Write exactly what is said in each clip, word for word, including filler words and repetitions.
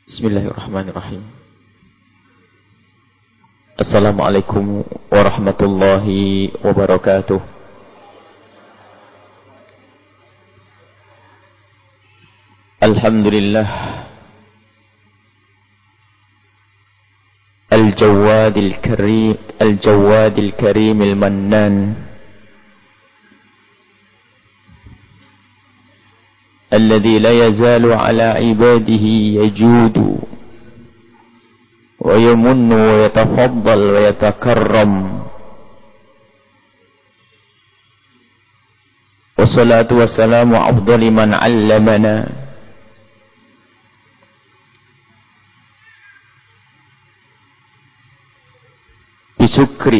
Bismillahirrahmanirrahim. Assalamualaikum warahmatullahi wabarakatuh. Alhamdulillah Al-Jawadil Karim Al-Jawadil Karimil Mannan الذي لا يزال على عباده يجود ويمن ويتفضل ويتكرم والصلاة والسلام أفضل من علمنا بشكر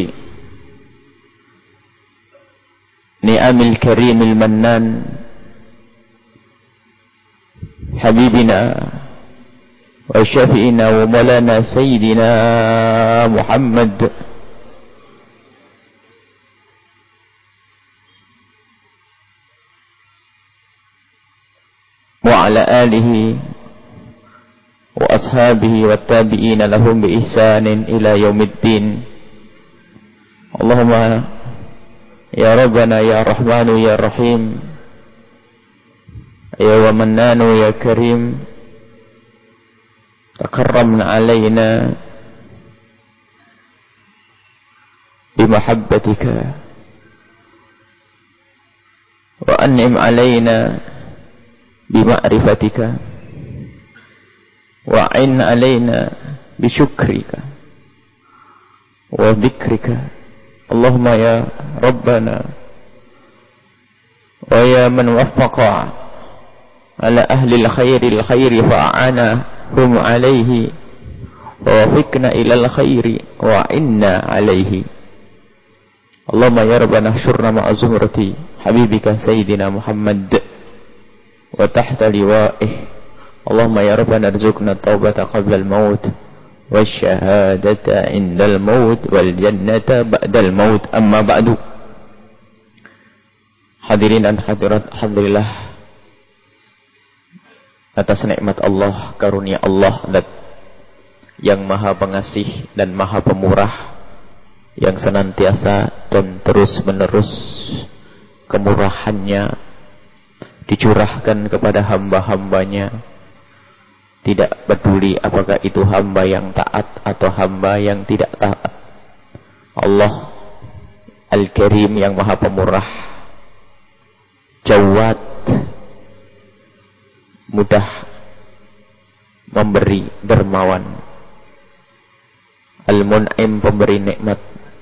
نعم الكريم المنان حبيبنا وشفينا ومولانا سيدنا محمد وعلى آله وأصحابه والتابعين لهم بإحسان إلى يوم الدين. اللهم يا ربنا يا رحمن يا رحيم يا ومنان يا كريم تكرمنا علينا بمحبتك وأنعم علينا بمعرفتك وأعن علينا بشكرك وذكرك. اللهم يا ربنا ويا من وفق على أهل الخير الخير فأعانهم عليه ووفقنا إلى الخير وعنا عليه. اللهم يا ربنا احشرنا مع زمرة حبيبك سيدنا محمد وتحت لوائه. اللهم يا ربنا ارزقنا التوبة قبل الموت والشهادة عند الموت والجنة بعد الموت. أما بعد. Hadirin dan hadirat, alhamdulillah atas nikmat Allah, karunia Allah yang maha pengasih dan maha pemurah, yang senantiasa dan terus menerus kemurahannya dicurahkan kepada hamba-hambanya, tidak peduli apakah itu hamba yang taat atau hamba yang tidak taat. Allah Al-Karim yang maha pemurah, Jawad, mudah memberi, dermawan, Al-Mun'im, pemberi nikmat.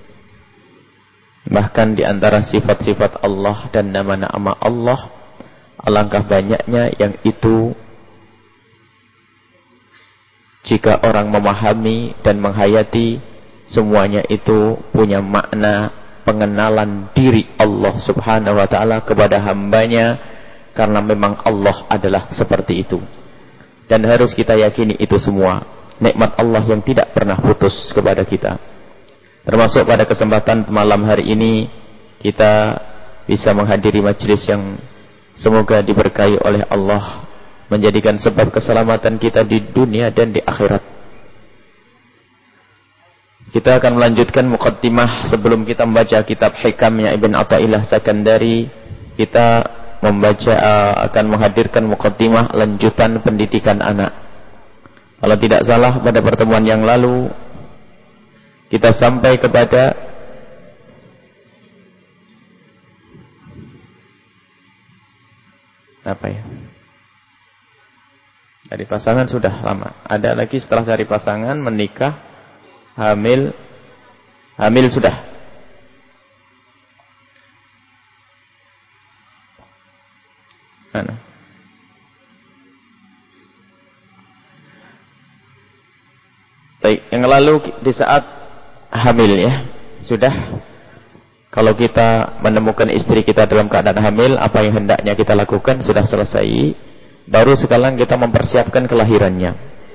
Bahkan di antara sifat-sifat Allah dan nama-nama Allah, alangkah banyaknya yang itu jika orang memahami dan menghayati, semuanya itu punya makna pengenalan diri Allah subhanahu wa ta'ala kepada hambanya. Karena memang Allah adalah seperti itu. Dan harus kita yakini itu semua nikmat Allah yang tidak pernah putus kepada kita. Termasuk pada kesempatan malam hari ini, kita bisa menghadiri majelis yang semoga diberkahi oleh Allah, menjadikan sebab keselamatan kita di dunia dan di akhirat. Kita akan melanjutkan muqaddimah sebelum kita membaca kitab Hikamnya Ibn Athaillah Sakandari. Kita membaca akan menghadirkan muqaddimah lanjutan pendidikan anak. Kalau tidak salah pada pertemuan yang lalu kita sampai kepada apa ya? Cari pasangan sudah lama. Ada lagi setelah cari pasangan, menikah, hamil, hamil sudah. Mana? Baik, yang lalu di saat hamil ya, sudah. Kalau kita menemukan istri kita dalam keadaan hamil, apa yang hendaknya kita lakukan sudah selesai. Baru sekarang kita mempersiapkan kelahirannya.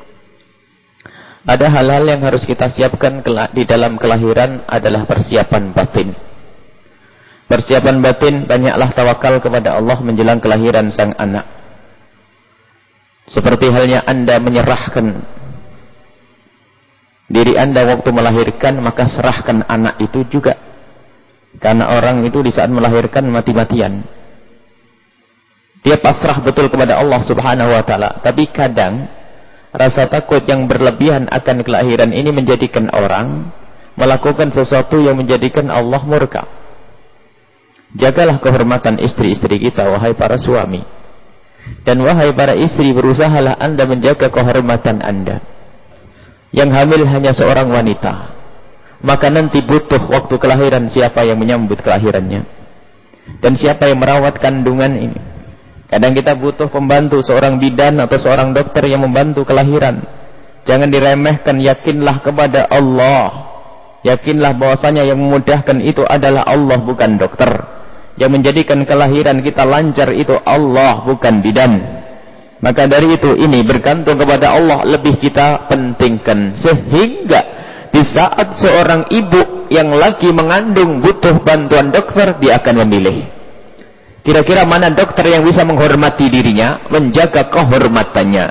Ada hal-hal yang harus kita siapkan di dalam kelahiran adalah persiapan batin. Persiapan batin, banyaklah tawakal kepada Allah menjelang kelahiran sang anak. Seperti halnya Anda menyerahkan diri Anda waktu melahirkan, maka serahkan anak itu juga. Karena orang itu di saat melahirkan mati-matian. Dia pasrah betul kepada Allah Subhanahu wa taala. Tapi kadang rasa takut yang berlebihan akan kelahiran ini menjadikan orang melakukan sesuatu yang menjadikan Allah murka. Jagalah kehormatan istri-istri kita, wahai para suami. Dan wahai para istri, berusahalah Anda menjaga kehormatan Anda. Yang hamil hanya seorang wanita, maka nanti butuh waktu kelahiran siapa yang menyambut kelahirannya, dan siapa yang merawat kandungan ini. Kadang kita butuh pembantu, seorang bidan atau seorang dokter yang membantu kelahiran. Jangan diremehkan, yakinlah kepada Allah. Yakinlah bahwasanya yang memudahkan itu adalah Allah, bukan dokter. Yang menjadikan kelahiran kita lancar itu Allah, bukan bidan. Maka dari itu ini bergantung kepada Allah lebih kita pentingkan. Sehingga di saat seorang ibu yang lagi mengandung butuh bantuan dokter, dia akan memilih. Kira-kira mana dokter yang bisa menghormati dirinya, menjaga kehormatannya.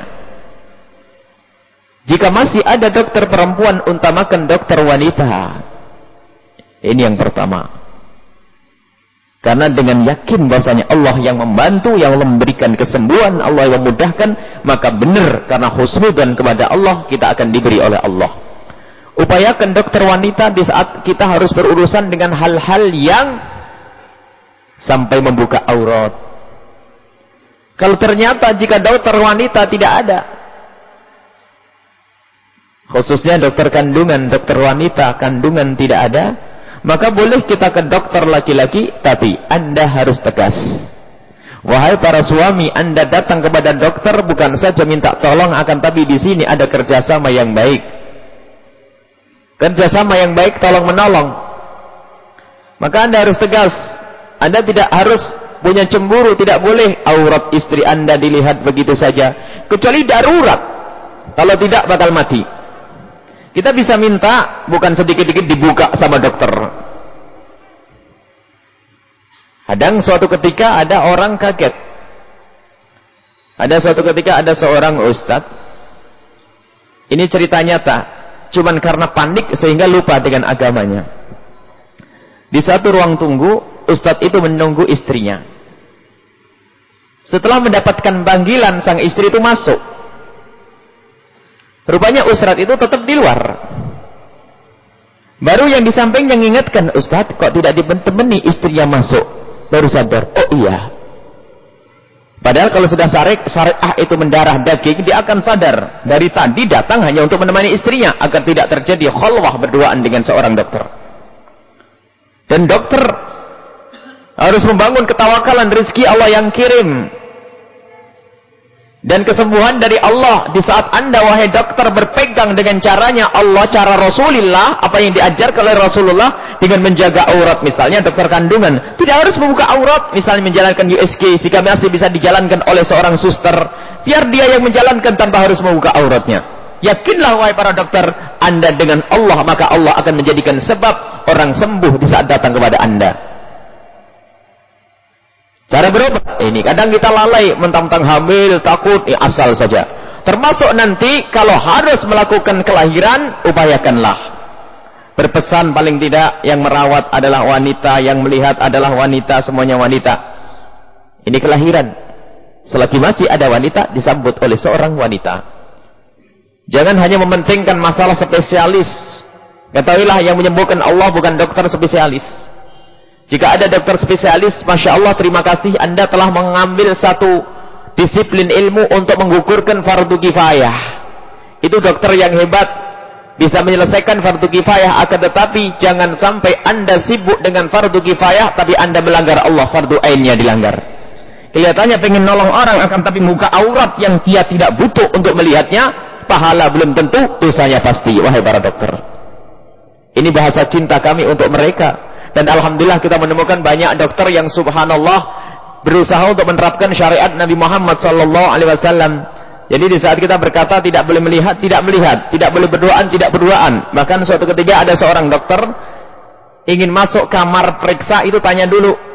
Jika masih ada dokter perempuan, utamakan dokter wanita. Ini yang pertama. Karena dengan yakin bahasanya Allah yang membantu, yang memberikan kesembuhan, Allah yang memudahkan, maka benar karena husnudzan kepada Allah kita akan diberi oleh Allah. Upayakan dokter wanita di saat kita harus berurusan dengan hal-hal yang sampai membuka aurat. Kalau ternyata jika dokter wanita tidak ada, khususnya dokter kandungan, dokter wanita kandungan tidak ada, maka boleh kita ke dokter laki-laki, tapi Anda harus tegas. Wahai para suami, Anda datang kepada dokter bukan saja minta tolong, akan tapi di sini ada kerjasama yang baik. Kerjasama yang baik, tolong menolong. Maka Anda harus tegas. Anda tidak harus punya cemburu, tidak boleh aurat istri Anda dilihat begitu saja, kecuali darurat. Kalau tidak bakal mati. Kita bisa minta bukan sedikit-sedikit dibuka sama dokter. Kadang suatu ketika ada orang kaget. Ada suatu ketika ada seorang ustadz. Ini cerita nyata. Cuman karena panik sehingga lupa dengan agamanya. Di satu ruang tunggu, ustadz itu menunggu istrinya. Setelah mendapatkan panggilan, sang istri itu masuk. Rupanya ustadz itu tetap di luar. Baru yang di sampingnya mengingatkan, ustadz kok tidak ditemani istrinya masuk. Baru sadar, oh iya. Padahal kalau sudah syariah syariah itu mendarah daging, dia akan sadar. Dari tadi datang hanya untuk menemani istrinya, agar tidak terjadi khalwah berduaan dengan seorang dokter. Dan dokter harus membangun ketawakalan, rezeki Allah yang kirim. Dan kesembuhan dari Allah. Di saat Anda wahai dokter berpegang dengan caranya Allah, cara Rasulullah, apa yang diajarkan oleh Rasulullah dengan menjaga aurat, misalnya dokter kandungan tidak harus membuka aurat, misalnya menjalankan U S G jika masih bisa dijalankan oleh seorang suster, biar dia yang menjalankan tanpa harus membuka auratnya. Yakinlah wahai para dokter, Anda dengan Allah, maka Allah akan menjadikan sebab orang sembuh di saat datang kepada Anda. Cara berobat ini kadang kita lalai, mentang-mentang hamil, takut, ya asal saja. Termasuk nanti kalau harus melakukan kelahiran, upayakanlah. Berpesan paling tidak yang merawat adalah wanita, yang melihat adalah wanita, semuanya wanita. Ini kelahiran. Selagi masih ada wanita, disambut oleh seorang wanita. Jangan hanya mementingkan masalah spesialis. Ketahuilah yang menyembuhkan Allah bukan dokter spesialis. Jika ada dokter spesialis, Masya Allah, terima kasih Anda telah mengambil satu disiplin ilmu untuk menggugurkan fardu kifayah. Itu dokter yang hebat, bisa menyelesaikan fardu kifayah. Akan tetapi jangan sampai Anda sibuk dengan fardu kifayah, tapi Anda melanggar Allah, fardu ainnya dilanggar. Kelihatannya pengen nolong orang, akan tapi muka aurat yang dia tidak butuh untuk melihatnya, pahala belum tentu, dosanya pasti. Wahai para dokter, ini bahasa cinta kami untuk mereka. Dan alhamdulillah kita menemukan banyak dokter yang subhanallah berusaha untuk menerapkan syariat Nabi Muhammad sallallahu alaihi wasallam. Jadi di saat kita berkata tidak boleh melihat, tidak melihat, tidak boleh berduaan, tidak berduaan. Bahkan suatu ketika ada seorang dokter ingin masuk kamar periksa, itu tanya dulu,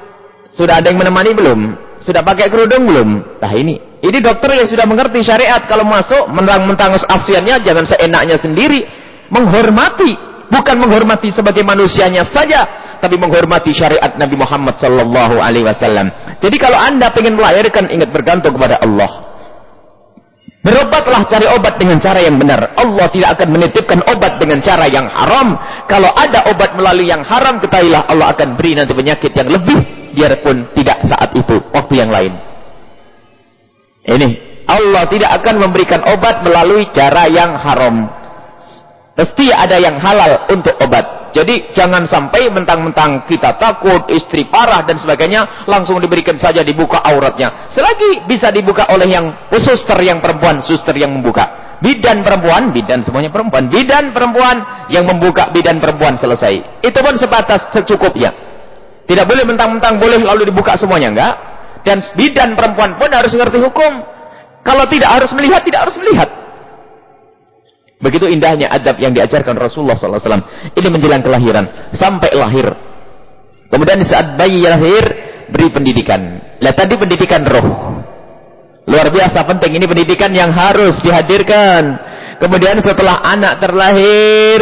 Sudah ada yang menemani belum? Sudah pakai kerudung belum? Nah ini. Ini dokter yang sudah mengerti syariat. Kalau masuk, mentang-mentang asiannya, jangan seenaknya sendiri. Menghormati. Bukan menghormati sebagai manusianya saja, tapi menghormati syariat Nabi Muhammad sallallahu alaihi wasallam. Jadi kalau anda ingin melahirkan, ingat bergantung kepada Allah. Berobatlah, cari obat dengan cara yang benar. Allah tidak akan menitipkan obat dengan cara yang haram. Kalau ada obat melalui yang haram, ketahuilah Allah akan beri nanti penyakit yang lebih, biarpun tidak saat itu, waktu yang lain. Ini, Allah tidak akan memberikan obat melalui cara yang haram. Pasti ada yang halal untuk obat. Jadi jangan sampai mentang-mentang kita takut, istri parah dan sebagainya, langsung diberikan saja, dibuka auratnya. Selagi bisa dibuka oleh yang suster yang perempuan, suster yang membuka. Bidan perempuan, bidan semuanya perempuan. Bidan perempuan yang membuka, bidan perempuan, selesai. Itu pun sebatas secukupnya. Tidak boleh mentang-mentang boleh lalu dibuka semuanya, enggak. Dan bidan perempuan pun harus mengerti hukum. Kalau tidak harus melihat, tidak harus melihat. Begitu indahnya adab yang diajarkan Rasulullah sallallahu alaihi wasallam. Ini menjelang kelahiran, sampai lahir. Kemudian saat bayi lahir, beri pendidikan. Lah tadi pendidikan roh. Luar biasa penting, ini pendidikan yang harus dihadirkan. Kemudian setelah anak terlahir,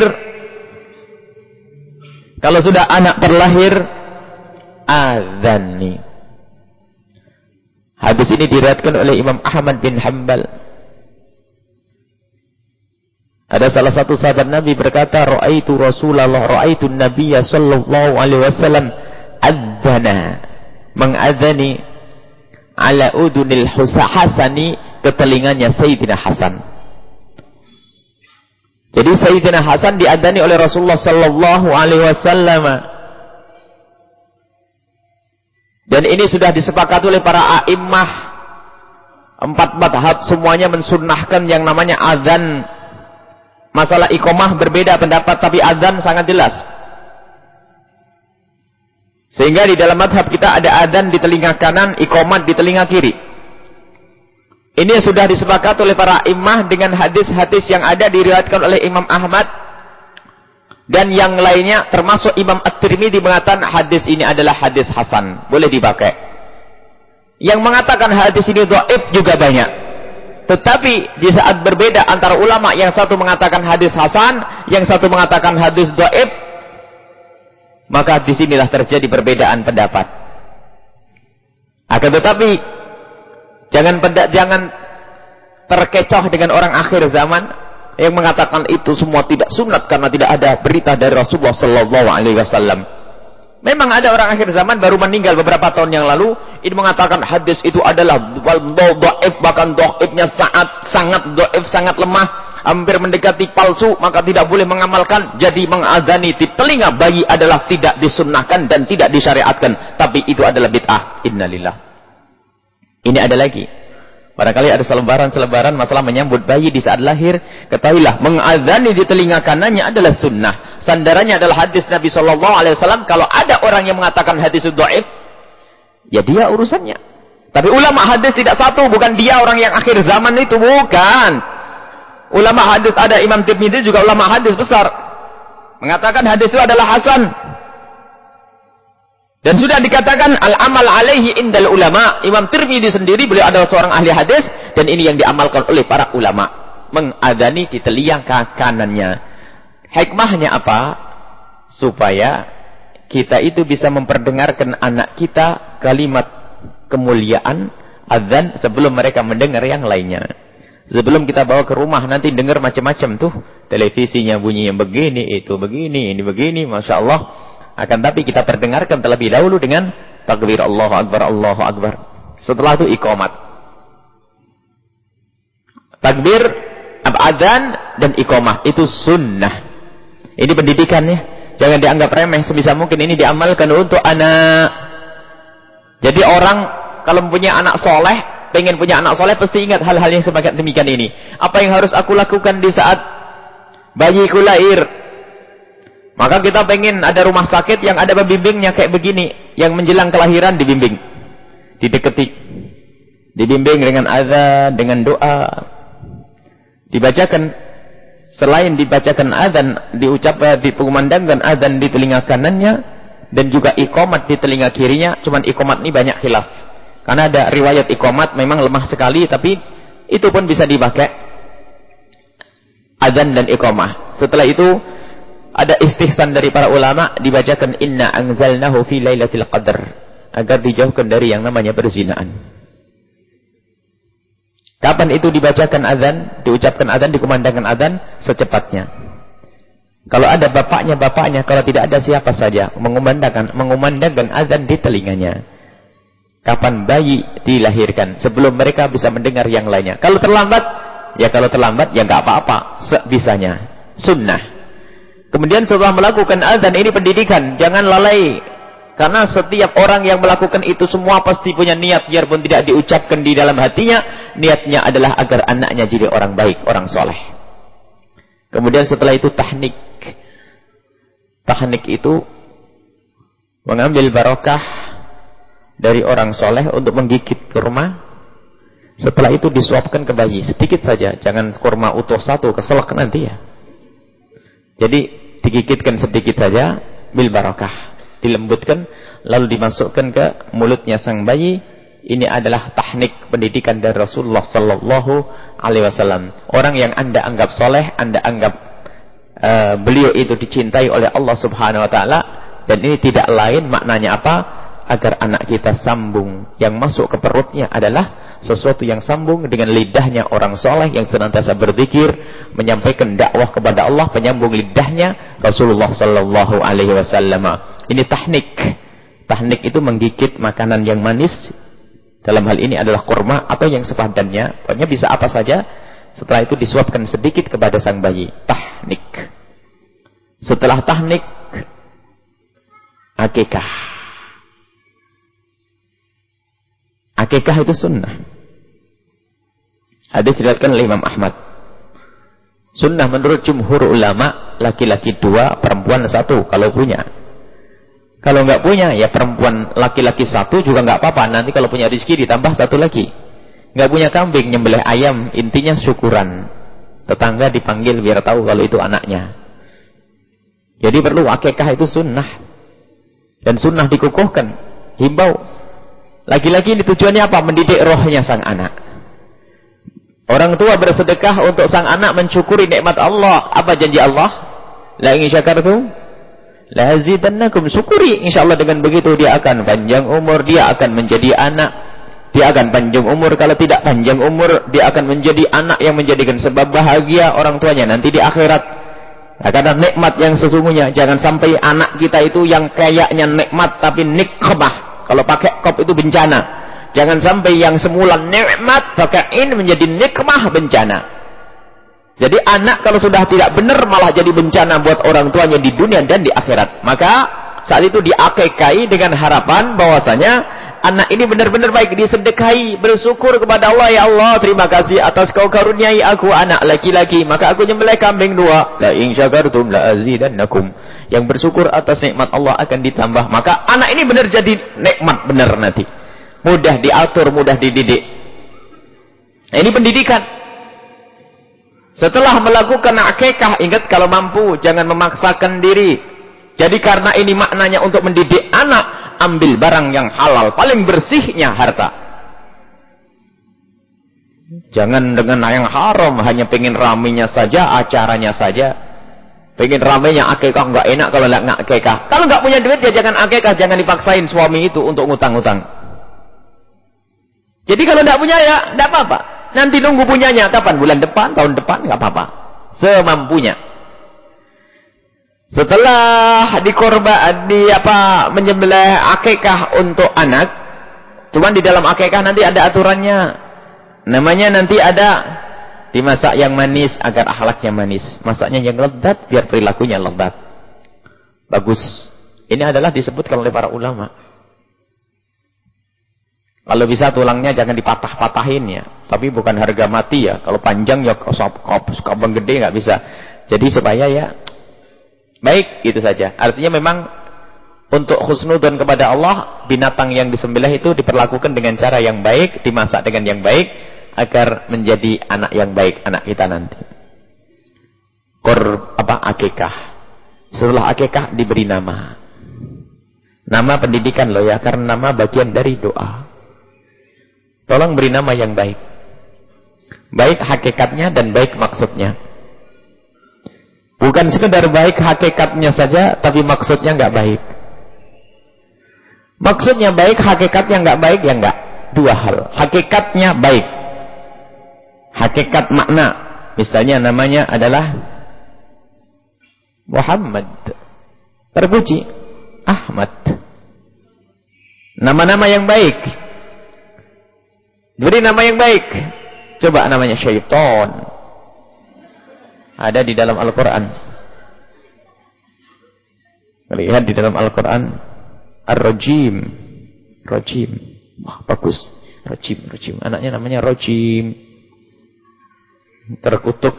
kalau sudah anak terlahir, azan nih. Hadis ini diriwayatkan oleh Imam Ahmad bin Hanbal. Ada salah satu sahabat Nabi berkata, "Ra'aitu Rasulullah, ra'aitu Nabiyya sallallahu alaihi wasallam adzana." Mengadzani ala udunil Hasani, ke telinganya Sayyidina Hasan. Jadi Sayyidina Hasan diadzani oleh Rasulullah sallallahu alaihi wasallam. Dan ini sudah disepakati oleh para a'immah. Empat madhab semuanya mensunnahkan yang namanya azan. Masalah iqamah berbeda pendapat, tapi azan sangat jelas. Sehingga di dalam madhab kita ada azan di telinga kanan, iqamah di telinga kiri. Ini sudah disepakati oleh para a'immah dengan hadis-hadis yang ada diriwayatkan oleh Imam Ahmad. Dan yang lainnya termasuk Imam At-Tirmidzi mengatakan hadis ini adalah hadis hasan, boleh dipakai. Yang mengatakan hadis ini dhaif juga banyak. Tetapi di saat berbeda antara ulama, yang satu mengatakan hadis hasan, yang satu mengatakan hadis dhaif, maka disinilah terjadi perbedaan pendapat. Akan tetapi jangan jangan terkecoh dengan orang akhir zaman yang mengatakan itu semua tidak sunat karena tidak ada berita dari Rasulullah sallallahu alaihi wasallam. Memang ada orang akhir zaman baru meninggal beberapa tahun yang lalu, ini mengatakan hadis itu adalah dhaif, bahkan dhaifnya sangat sangat dhaif, sangat lemah, hampir mendekati palsu, maka tidak boleh mengamalkan. Jadi mengadzani di telinga bayi adalah tidak disunnahkan dan tidak disyariatkan, tapi itu adalah bid'ah. Innalillah. Ini ada lagi. Barangkali ada selebaran-selebaran masalah menyambut bayi di saat lahir. Ketahuilah, mengadzani di telinga kanannya adalah sunnah. Sandarannya adalah hadis Nabi shallallahu alaihi wasallam. Kalau ada orang yang mengatakan hadis itu dhaif, ya dia urusannya. Tapi ulama hadis tidak satu, bukan dia orang yang akhir zaman itu, bukan. Ulama hadis ada Imam Tirmidzi juga ulama hadis besar, mengatakan hadis itu adalah hasan. Dan sudah dikatakan al-amal alaihi indal ulama. Imam Tirmidzi sendiri beliau adalah seorang ahli hadis, dan ini yang diamalkan oleh para ulama. Mengadzani di telinga kanannya. Hikmahnya apa? Supaya kita itu bisa memperdengarkan anak kita kalimat kemuliaan azan sebelum mereka mendengar yang lainnya. Sebelum kita bawa ke rumah nanti dengar macam-macam tuh, televisinya bunyi yang begini, itu begini, ini begini, masya Allah. Akan tapi kita perdengarkan terlebih dahulu dengan takbir Allahu Akbar, Allahu Akbar. Setelah itu iqamat. Takbir, adzan dan iqamah itu sunnah. Ini pendidikannya. Jangan dianggap remeh, sebisa mungkin ini diamalkan untuk anak. Jadi orang kalau mempunyai anak soleh, pengen punya anak soleh, pasti ingat hal-hal yang semacam demikian ini. Apa yang harus aku lakukan di saat bayiku lahir? Maka kita pengen ada rumah sakit yang ada pembimbingnya kayak begini. Yang menjelang kelahiran dibimbing. Dideketi. Dibimbing dengan azan, dengan doa. Dibacakan. Selain dibacakan azan, diucap, dikumandangkan azan di telinga kanannya, dan juga iqamat di telinga kirinya. Cuman iqamat ini banyak khilaf. Karena ada riwayat iqamat memang lemah sekali, tapi itu pun bisa dipakai adzan dan iqamah. Setelah itu ada istihsan dari para ulama, dibacakan inna anzalnahu fi lailatul qadar, agar dijauhkan dari yang namanya perzinaan. Kapan itu dibacakan adzan, diucapkan adzan, dikumandangkan adzan? Secepatnya. Kalau ada bapaknya-bapaknya, kalau tidak ada siapa saja, mengumandangkan mengumandangkan adzan di telinganya. Kapan bayi dilahirkan, sebelum mereka bisa mendengar yang lainnya. Kalau terlambat, ya kalau terlambat ya nggak apa-apa, sebisanya. Sunnah. Kemudian setelah melakukan adzan, ini pendidikan, jangan lalai. Karena setiap orang yang melakukan itu semua pasti punya niat, biarpun tidak diucapkan di dalam hatinya, niatnya adalah agar anaknya jadi orang baik, orang soleh. Kemudian setelah itu tahnik. Tahnik itu mengambil barokah dari orang soleh untuk menggigit kurma. Setelah itu disuapkan ke bayi, sedikit saja, jangan kurma utuh satu, keselak nanti ya. Jadi digigitkan sedikit saja, bil barokah, dilembutkan, lalu dimasukkan ke mulutnya sang bayi. Ini adalah teknik pendidikan dari Rasulullah Sallallahu Alaihi Wasallam. Orang yang anda anggap soleh, anda anggap uh, beliau itu dicintai oleh Allah Subhanahu Wa Taala, dan ini tidak lain maknanya apa? Agar anak kita sambung. Yang masuk ke perutnya adalah sesuatu yang sambung dengan lidahnya orang soleh yang senantiasa berzikir, menyampaikan dakwah kepada Allah, penyambung lidahnya Rasulullah Sallallahu Alaihi Wasallam. Ini teknik. Teknik itu menggigit makanan yang manis. Dalam hal ini adalah kurma atau yang sepadannya. Pokoknya bisa apa saja. Setelah itu disuapkan sedikit kepada sang bayi. Teknik. Setelah teknik, akikah. Akikah itu sunnah. Hadis diriwayatkan oleh Imam Ahmad. Sunnah menurut jumhur ulama, laki-laki dua, perempuan satu kalau punya. Kalau nggak punya, ya perempuan laki-laki satu juga nggak apa-apa. Nanti kalau punya rezeki ditambah satu lagi. Nggak punya kambing, nyembelih ayam, intinya syukuran. Tetangga dipanggil biar tahu kalau itu anaknya. Jadi perlu akikah itu sunnah. Dan sunnah dikukuhkan. Himbau. Lagi-lagi ini tujuannya apa? Mendidik rohnya sang anak. Orang tua bersedekah untuk sang anak mensyukuri nikmat Allah. Apa janji Allah? La in syakartum la azidannakum. Syukuri, insyaallah dengan begitu dia akan panjang umur, dia akan menjadi anak, dia akan panjang umur. Kalau tidak panjang umur, dia akan menjadi anak yang menjadikan sebab bahagia orang tuanya nanti di akhirat. Nah, karena nikmat yang sesungguhnya, jangan sampai anak kita itu yang kayaknya nikmat tapi nikmah. Kalau pakai kop itu bencana. Jangan sampai yang semula nikmat pakai in menjadi nikmah, bencana. Jadi anak kalau sudah tidak benar malah jadi bencana buat orang tuanya di dunia dan di akhirat. Maka saat itu diakikahi dengan harapan bahwasanya anak ini benar-benar baik, disedekahi, bersyukur kepada Allah, ya Allah terima kasih atas kau karuniai aku anak laki-laki, maka aku nyembelih kambing dua. La in syakartum la azidannakum. Yang bersyukur atas nikmat Allah akan ditambah. Maka anak ini benar jadi nikmat benar nanti. Mudah diatur, mudah dididik. Nah, ini pendidikan. Setelah melakukan akikah, ingat kalau mampu, jangan memaksakan diri. Jadi karena ini maknanya untuk mendidik anak, ambil barang yang halal, paling bersihnya harta. Jangan dengan yang haram, hanya pengen ramenya saja, acaranya saja. Pengen ramenya akikah, nggak enak kalau nggak akikah. Kalau nggak punya duit, ya jangan akikah, jangan dipaksain suami itu untuk ngutang-ngutang. Jadi kalau tidak punya ya tidak apa-apa. Nanti nunggu punyanya kapan? Bulan depan, tahun depan, nggak apa-apa. Semampunya. Setelah dikorban, di apa menyembelih akikah untuk anak, cuman di dalam akikah nanti ada aturannya. Namanya nanti ada dimasak yang manis agar akhlaknya manis. Masaknya yang lezat biar perilakunya lezat. Bagus. Ini adalah disebutkan oleh para ulama. Kalau bisa tulangnya jangan dipatah-patahin ya. Tapi bukan harga mati ya. Kalau panjang ya kabang gede nggak bisa. Jadi supaya ya baik gitu saja. Artinya memang untuk husnudzon kepada Allah, binatang yang disembelih itu diperlakukan dengan cara yang baik, dimasak dengan yang baik agar menjadi anak yang baik anak kita nanti. Kor apa akikah. Setelah akikah diberi nama. Nama pendidikan loh ya, karena nama bagian dari doa. Tolong beri nama yang baik. Baik hakikatnya dan baik maksudnya. Bukan sekedar baik hakikatnya saja, tapi maksudnya nggak baik. Maksudnya baik, hakikatnya nggak baik, ya nggak. Dua hal. Hakikatnya baik. Hakikat makna. Misalnya namanya adalah Muhammad. Terpuji. Ahmad. Nama-nama yang baik. Beri nama yang baik. Coba namanya syaitan. Ada di dalam Al-Quran. Lihat di dalam Al-Quran. Ar-Rajim. Rajim. Wah, bagus. Rajim, Rajim. Anaknya namanya Rajim. Terkutuk.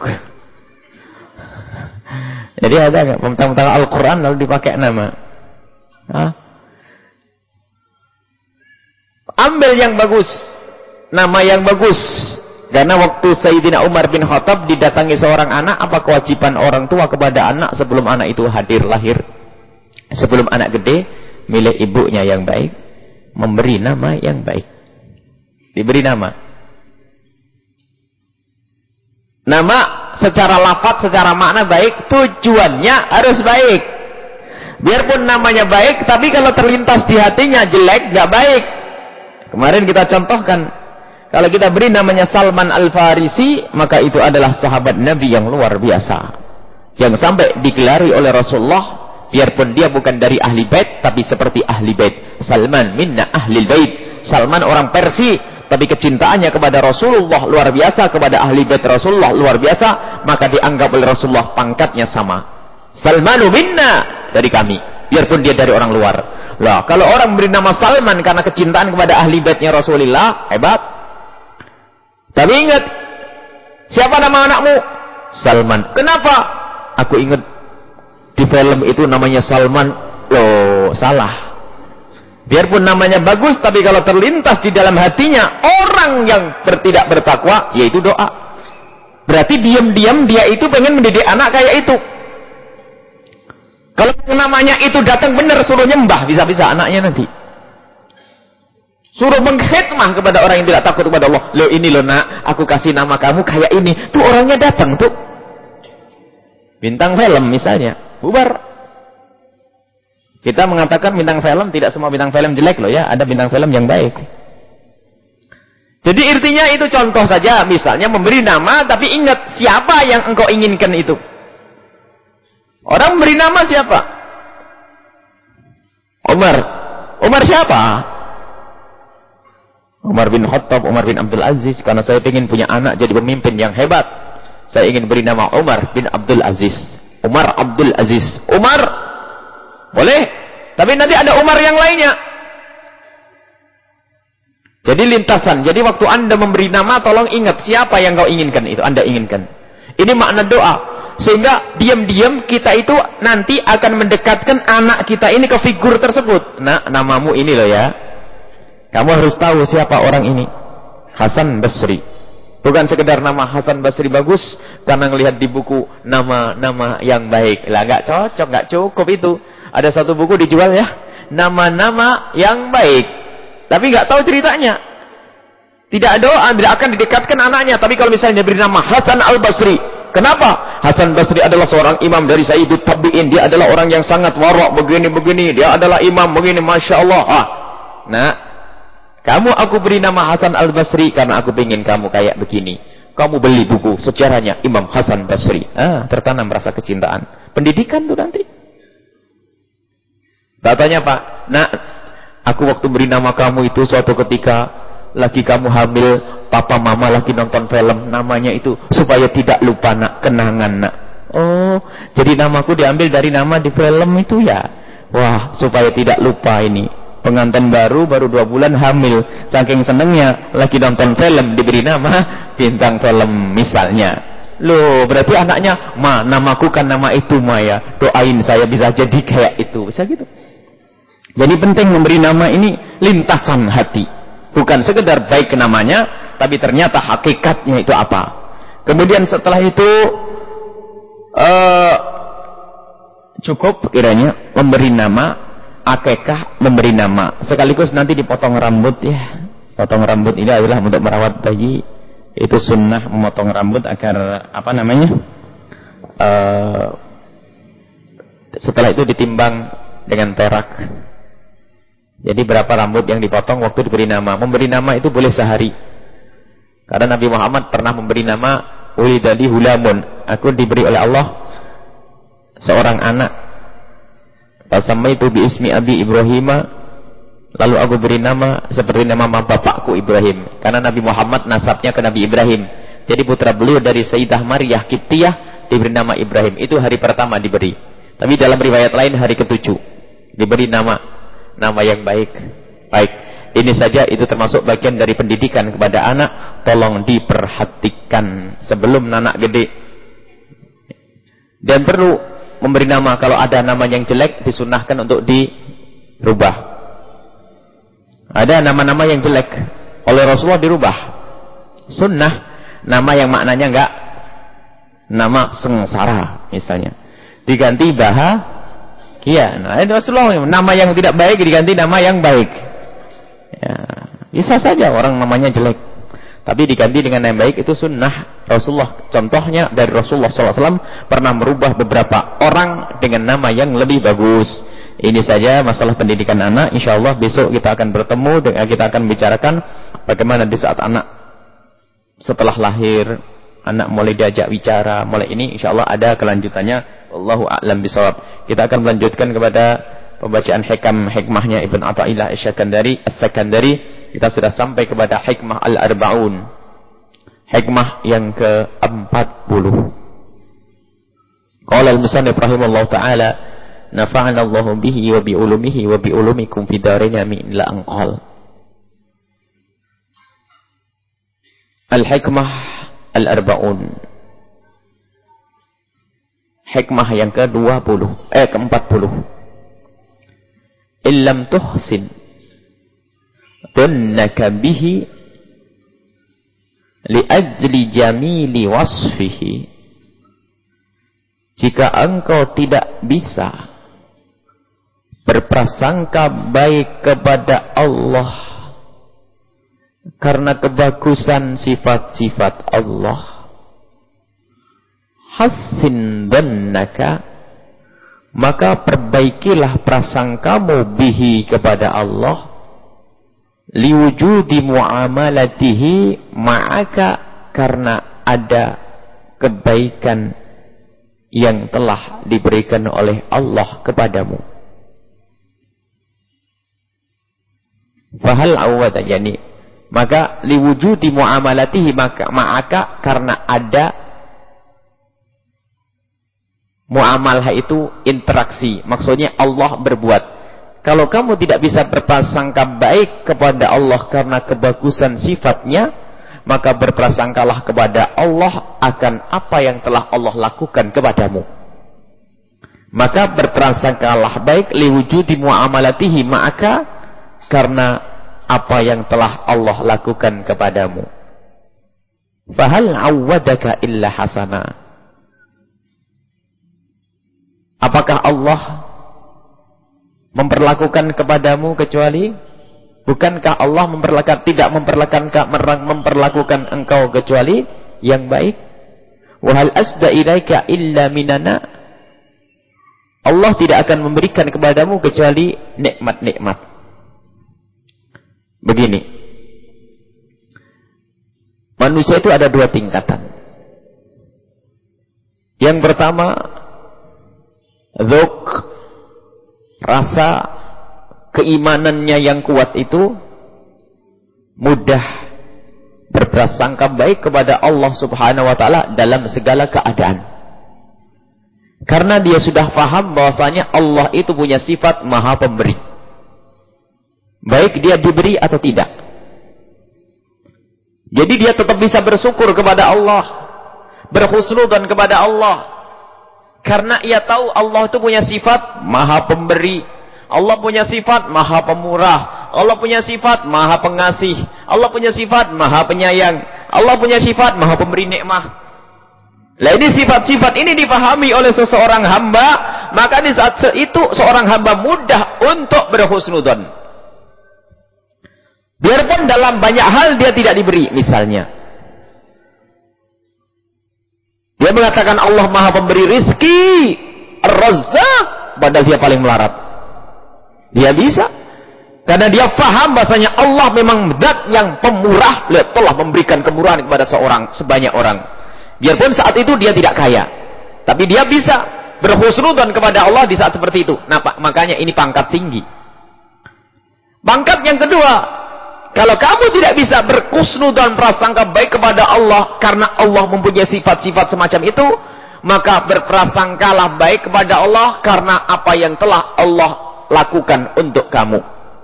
Jadi ada nggak mentang-mentang Al-Quran lalu dipakai nama? Hah? Ambil yang bagus. Nama yang bagus. Karena waktu Sayyidina Umar bin Khattab didatangi seorang anak, apa kewajiban orang tua kepada anak sebelum anak itu hadir lahir? Sebelum anak gede, milik ibunya yang baik, memberi nama yang baik. Diberi nama. Nama secara lafaz, secara makna baik, tujuannya harus baik. Biarpun namanya baik, tapi kalau terlintas di hatinya jelek, nggak baik. Kemarin kita contohkan, kalau kita beri namanya Salman Al-Farisi, maka itu adalah sahabat Nabi yang luar biasa. Yang sampai digelari oleh Rasulullah, biarpun dia bukan dari ahli bait, tapi seperti ahli bait. Salman minna ahli bait. Salman orang Persia, tapi kecintaannya kepada Rasulullah luar biasa, kepada ahli bait Rasulullah luar biasa, maka dianggap oleh Rasulullah pangkatnya sama. Salmanu minna, dari kami, biarpun dia dari orang luar. Lah, kalau orang beri nama Salman karena kecintaan kepada ahli baitnya Rasulullah, hebat. Tapi ingat, siapa nama anakmu? Salman. Kenapa? Aku ingat di film itu namanya Salman. Loh, salah. Biarpun namanya bagus, tapi kalau terlintas di dalam hatinya orang yang bertidak bertakwa, yaitu doa. Berarti diam-diam dia itu pengen mendidik anak kayak itu. Kalau namanya itu datang benar, suruh nyembah, bisa-bisa anaknya nanti. Suruh mengkhidmah kepada orang yang tidak takut kepada Allah. Loh ini loh nak, aku kasih nama kamu kayak ini. Tuh orangnya datang tuh. Bintang film misalnya, bubar. Kita mengatakan bintang film, tidak semua bintang film jelek loh ya. Ada bintang film yang baik. Jadi intinya itu contoh saja. Misalnya memberi nama, tapi ingat siapa yang engkau inginkan itu. Orang beri nama siapa? Umar. Umar siapa? Umar bin Khattab, Umar bin Abdul Aziz. Karena saya ingin punya anak jadi pemimpin yang hebat, saya ingin beri nama Umar bin Abdul Aziz. Umar Abdul Aziz. Umar. Boleh. Tapi nanti ada Umar yang lainnya. Jadi lintasan. Jadi waktu Anda memberi nama, tolong ingat siapa yang kau inginkan itu. Anda inginkan. Ini makna doa. Sehingga diam-diam kita itu nanti akan mendekatkan anak kita ini ke figur tersebut. Nah, namamu ini loh ya. Kamu harus tahu siapa orang ini. Hasan Basri. Bukan sekedar nama Hasan Basri bagus karena ngelihat di buku nama-nama yang baik. Lah nggak cocok, nggak cukup itu. Ada satu buku dijual ya, nama-nama yang baik. Tapi nggak tahu ceritanya. Tidak doa, tidak akan didekatkan anaknya. Tapi kalau misalnya beri nama Hasan Al-Basri. Kenapa? Hasan Basri adalah seorang imam dari Sayyidut Tabi'in. Dia adalah orang yang sangat warok begini-begini. Dia adalah imam begini, Masya Allah. Ah. Nah, kamu aku beri nama Hasan Al-Basri karena aku ingin kamu kayak begini. Kamu beli buku sejarahnya Imam Hasan Basri. Ah, tertanam rasa kecintaan. Pendidikan tuh nanti. Katanya Pak, nak, aku waktu beri nama kamu itu suatu ketika lagi kamu hamil, papa mama lagi nonton film, namanya itu supaya tidak lupa nak, kenangan nak. Oh, jadi namaku diambil dari nama di film itu ya. Wah, supaya tidak lupa ini. Pengantin baru, baru dua bulan hamil. Saking senengnya, lagi nonton film, diberi nama bintang film misalnya. Loh, berarti anaknya, ma, namaku kan nama itu ma ya. Doain saya bisa jadi kayak itu. Bisa gitu. Jadi penting memberi nama ini lintasan hati. Bukan sekedar baik namanya, tapi ternyata hakikatnya itu apa. Kemudian setelah itu uh, cukup kiranya memberi nama akikah memberi nama. Sekaligus nanti dipotong rambut ya. Potong rambut ini adalah untuk merawat bayi. Itu sunnah memotong rambut agar apa namanya? Uh, setelah itu ditimbang dengan perak. Jadi berapa rambut yang dipotong waktu diberi nama. Memberi nama itu boleh sehari. Karena Nabi Muhammad pernah memberi nama ulidali hulamun. Aku diberi oleh Allah seorang anak. Fasammaitu bi ismi abi Ibrahim. Lalu aku beri nama seperti nama bapakku Ibrahim. Karena Nabi Muhammad nasabnya ke Nabi Ibrahim. Jadi putra beliau dari Sayyidah Maryah Qibtiyah diberi nama Ibrahim. Itu hari pertama diberi. Tapi dalam riwayat lain hari ketujuh diberi nama nama yang baik. Baik. Ini saja itu termasuk bagian dari pendidikan kepada anak. Tolong diperhatikan sebelum anak gede. Dan perlu memberi nama kalau ada nama yang jelek disunahkan untuk dirubah. Ada nama-nama yang jelek oleh Rasulullah dirubah. Sunnah nama yang maknanya enggak nama sengsara misalnya. Diganti bahagia. Nah, Rasulullah nama yang tidak baik diganti nama yang baik. Ya, bisa saja orang namanya jelek, tapi diganti dengan yang baik itu sunnah Rasulullah. Contohnya dari Rasulullah shallallahu alaihi wasallam pernah merubah beberapa orang dengan nama yang lebih bagus. Ini saja masalah pendidikan anak. Insya Allah besok kita akan bertemu dengan kita akan bicarakan bagaimana di saat anak setelah lahir, anak mulai diajak bicara. Mulai ini insya Allah ada kelanjutannya. Wallahu a'lam bishawab. Kita akan melanjutkan kepada pembacaan hikam hikmahnya Ibn Athaillah Asy-Syakandari. As-Sakandari. Kita sudah sampai kepada hikmah al-arba'un. Hikmah yang ke empat puluh. Qala al-musannif rahimallahu taala, nafa'ana Allahu bihi wa bi ulumihi wa bi ulumikum fi darain amin la anqal. Al-hikmah al-arba'un. Hikmah yang ke dua puluh, eh ke empat puluh. Illam tuhsin dunnaka bihi li ajli jamili wasfihi. Jika engkau tidak bisa berprasangka baik kepada Allah karena kebagusan sifat-sifat Allah, hassin dhannaka, maka perbaikilah prasangkamu bihi kepada Allah, liwujudi muamalatihi ma'aka, karena ada kebaikan yang telah diberikan oleh Allah kepadamu. Fahal awwada, yani maka liwujudi muamalatihi ma'aka, karena ada muamalah itu interaksi. Maksudnya Allah berbuat. Kalau kamu tidak bisa berprasangka baik kepada Allah karena kebagusan sifatnya, maka berprasangkalah kepada Allah akan apa yang telah Allah lakukan kepadamu. Maka berprasangkalah baik liwujudi muamalatihi ma'aka, karena apa yang telah Allah lakukan kepadamu. Fahal awwadaka illa hasana. Apakah Allah memperlakukan kepadamu kecuali, bukankah Allah memperlakukan, tidak memperlakukan memperlakukan engkau kecuali yang baik? Wa hal asda ilaika illa minana. Allah tidak akan memberikan kepadamu kecuali nikmat-nikmat. Begini, manusia itu ada dua tingkatan. Yang pertama, dzuk, rasa keimanannya yang kuat itu mudah berprasangka baik kepada Allah Subhanahu wa taala dalam segala keadaan. Karena dia sudah paham bahwasanya Allah itu punya sifat Maha Pemberi. Baik dia diberi atau tidak. Jadi dia tetap bisa bersyukur kepada Allah, berhusnudzon kepada Allah. Karena ia tahu Allah itu punya sifat Maha Pemberi. Allah punya sifat Maha Pemurah. Allah punya sifat Maha Pengasih. Allah punya sifat Maha Penyayang. Allah punya sifat Maha Pemberi nikmah. Lah ini sifat-sifat ini dipahami oleh seseorang hamba, maka di saat itu seorang hamba mudah untuk berhusnudzon. Biarpun dalam banyak hal dia tidak diberi, misalnya dia mengatakan Allah Maha Pemberi rizki, Ar-Razzaq, padahal dia paling melarat. Dia bisa, karena dia paham bahasanya Allah memang zat yang pemurah, lihat telah memberikan kemurahan kepada seorang sebanyak orang. Biarpun saat itu dia tidak kaya, tapi dia bisa berhusnudzon kepada Allah di saat seperti itu. Nah, Pak, makanya ini pangkat tinggi. Pangkat yang kedua, kalau kamu tidak bisa berhusnudzon prasangka baik kepada Allah karena Allah mempunyai sifat-sifat semacam itu, maka berprasangkalah baik kepada Allah karena apa yang telah Allah lakukan untuk kamu.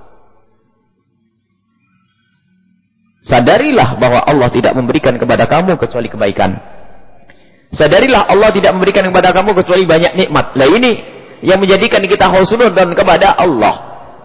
Sadarilah bahwa Allah tidak memberikan kepada kamu kecuali kebaikan. Sadarilah Allah tidak memberikan kepada kamu kecuali banyak nikmat. Lah ini yang menjadikan kita husnudzon kepada Allah.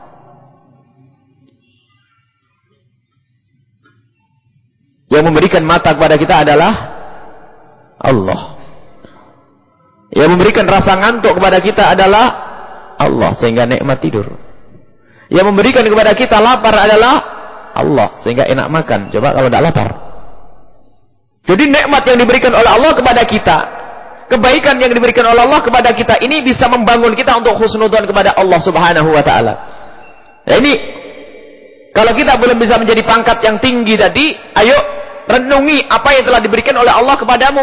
Yang memberikan mata kepada kita adalah Allah. Yang memberikan rasa ngantuk kepada kita adalah Allah, sehingga nikmat tidur. Yang memberikan kepada kita lapar adalah Allah, sehingga enak makan. Coba kalau tidak lapar. Jadi nikmat yang diberikan oleh Allah kepada kita, kebaikan yang diberikan oleh Allah kepada kita, ini bisa membangun kita untuk husnudzon kepada Allah Subhanahu wa taala. Nah, ini kalau kita belum bisa menjadi pangkat yang tinggi tadi, ayo renungi apa yang telah diberikan oleh Allah kepadamu.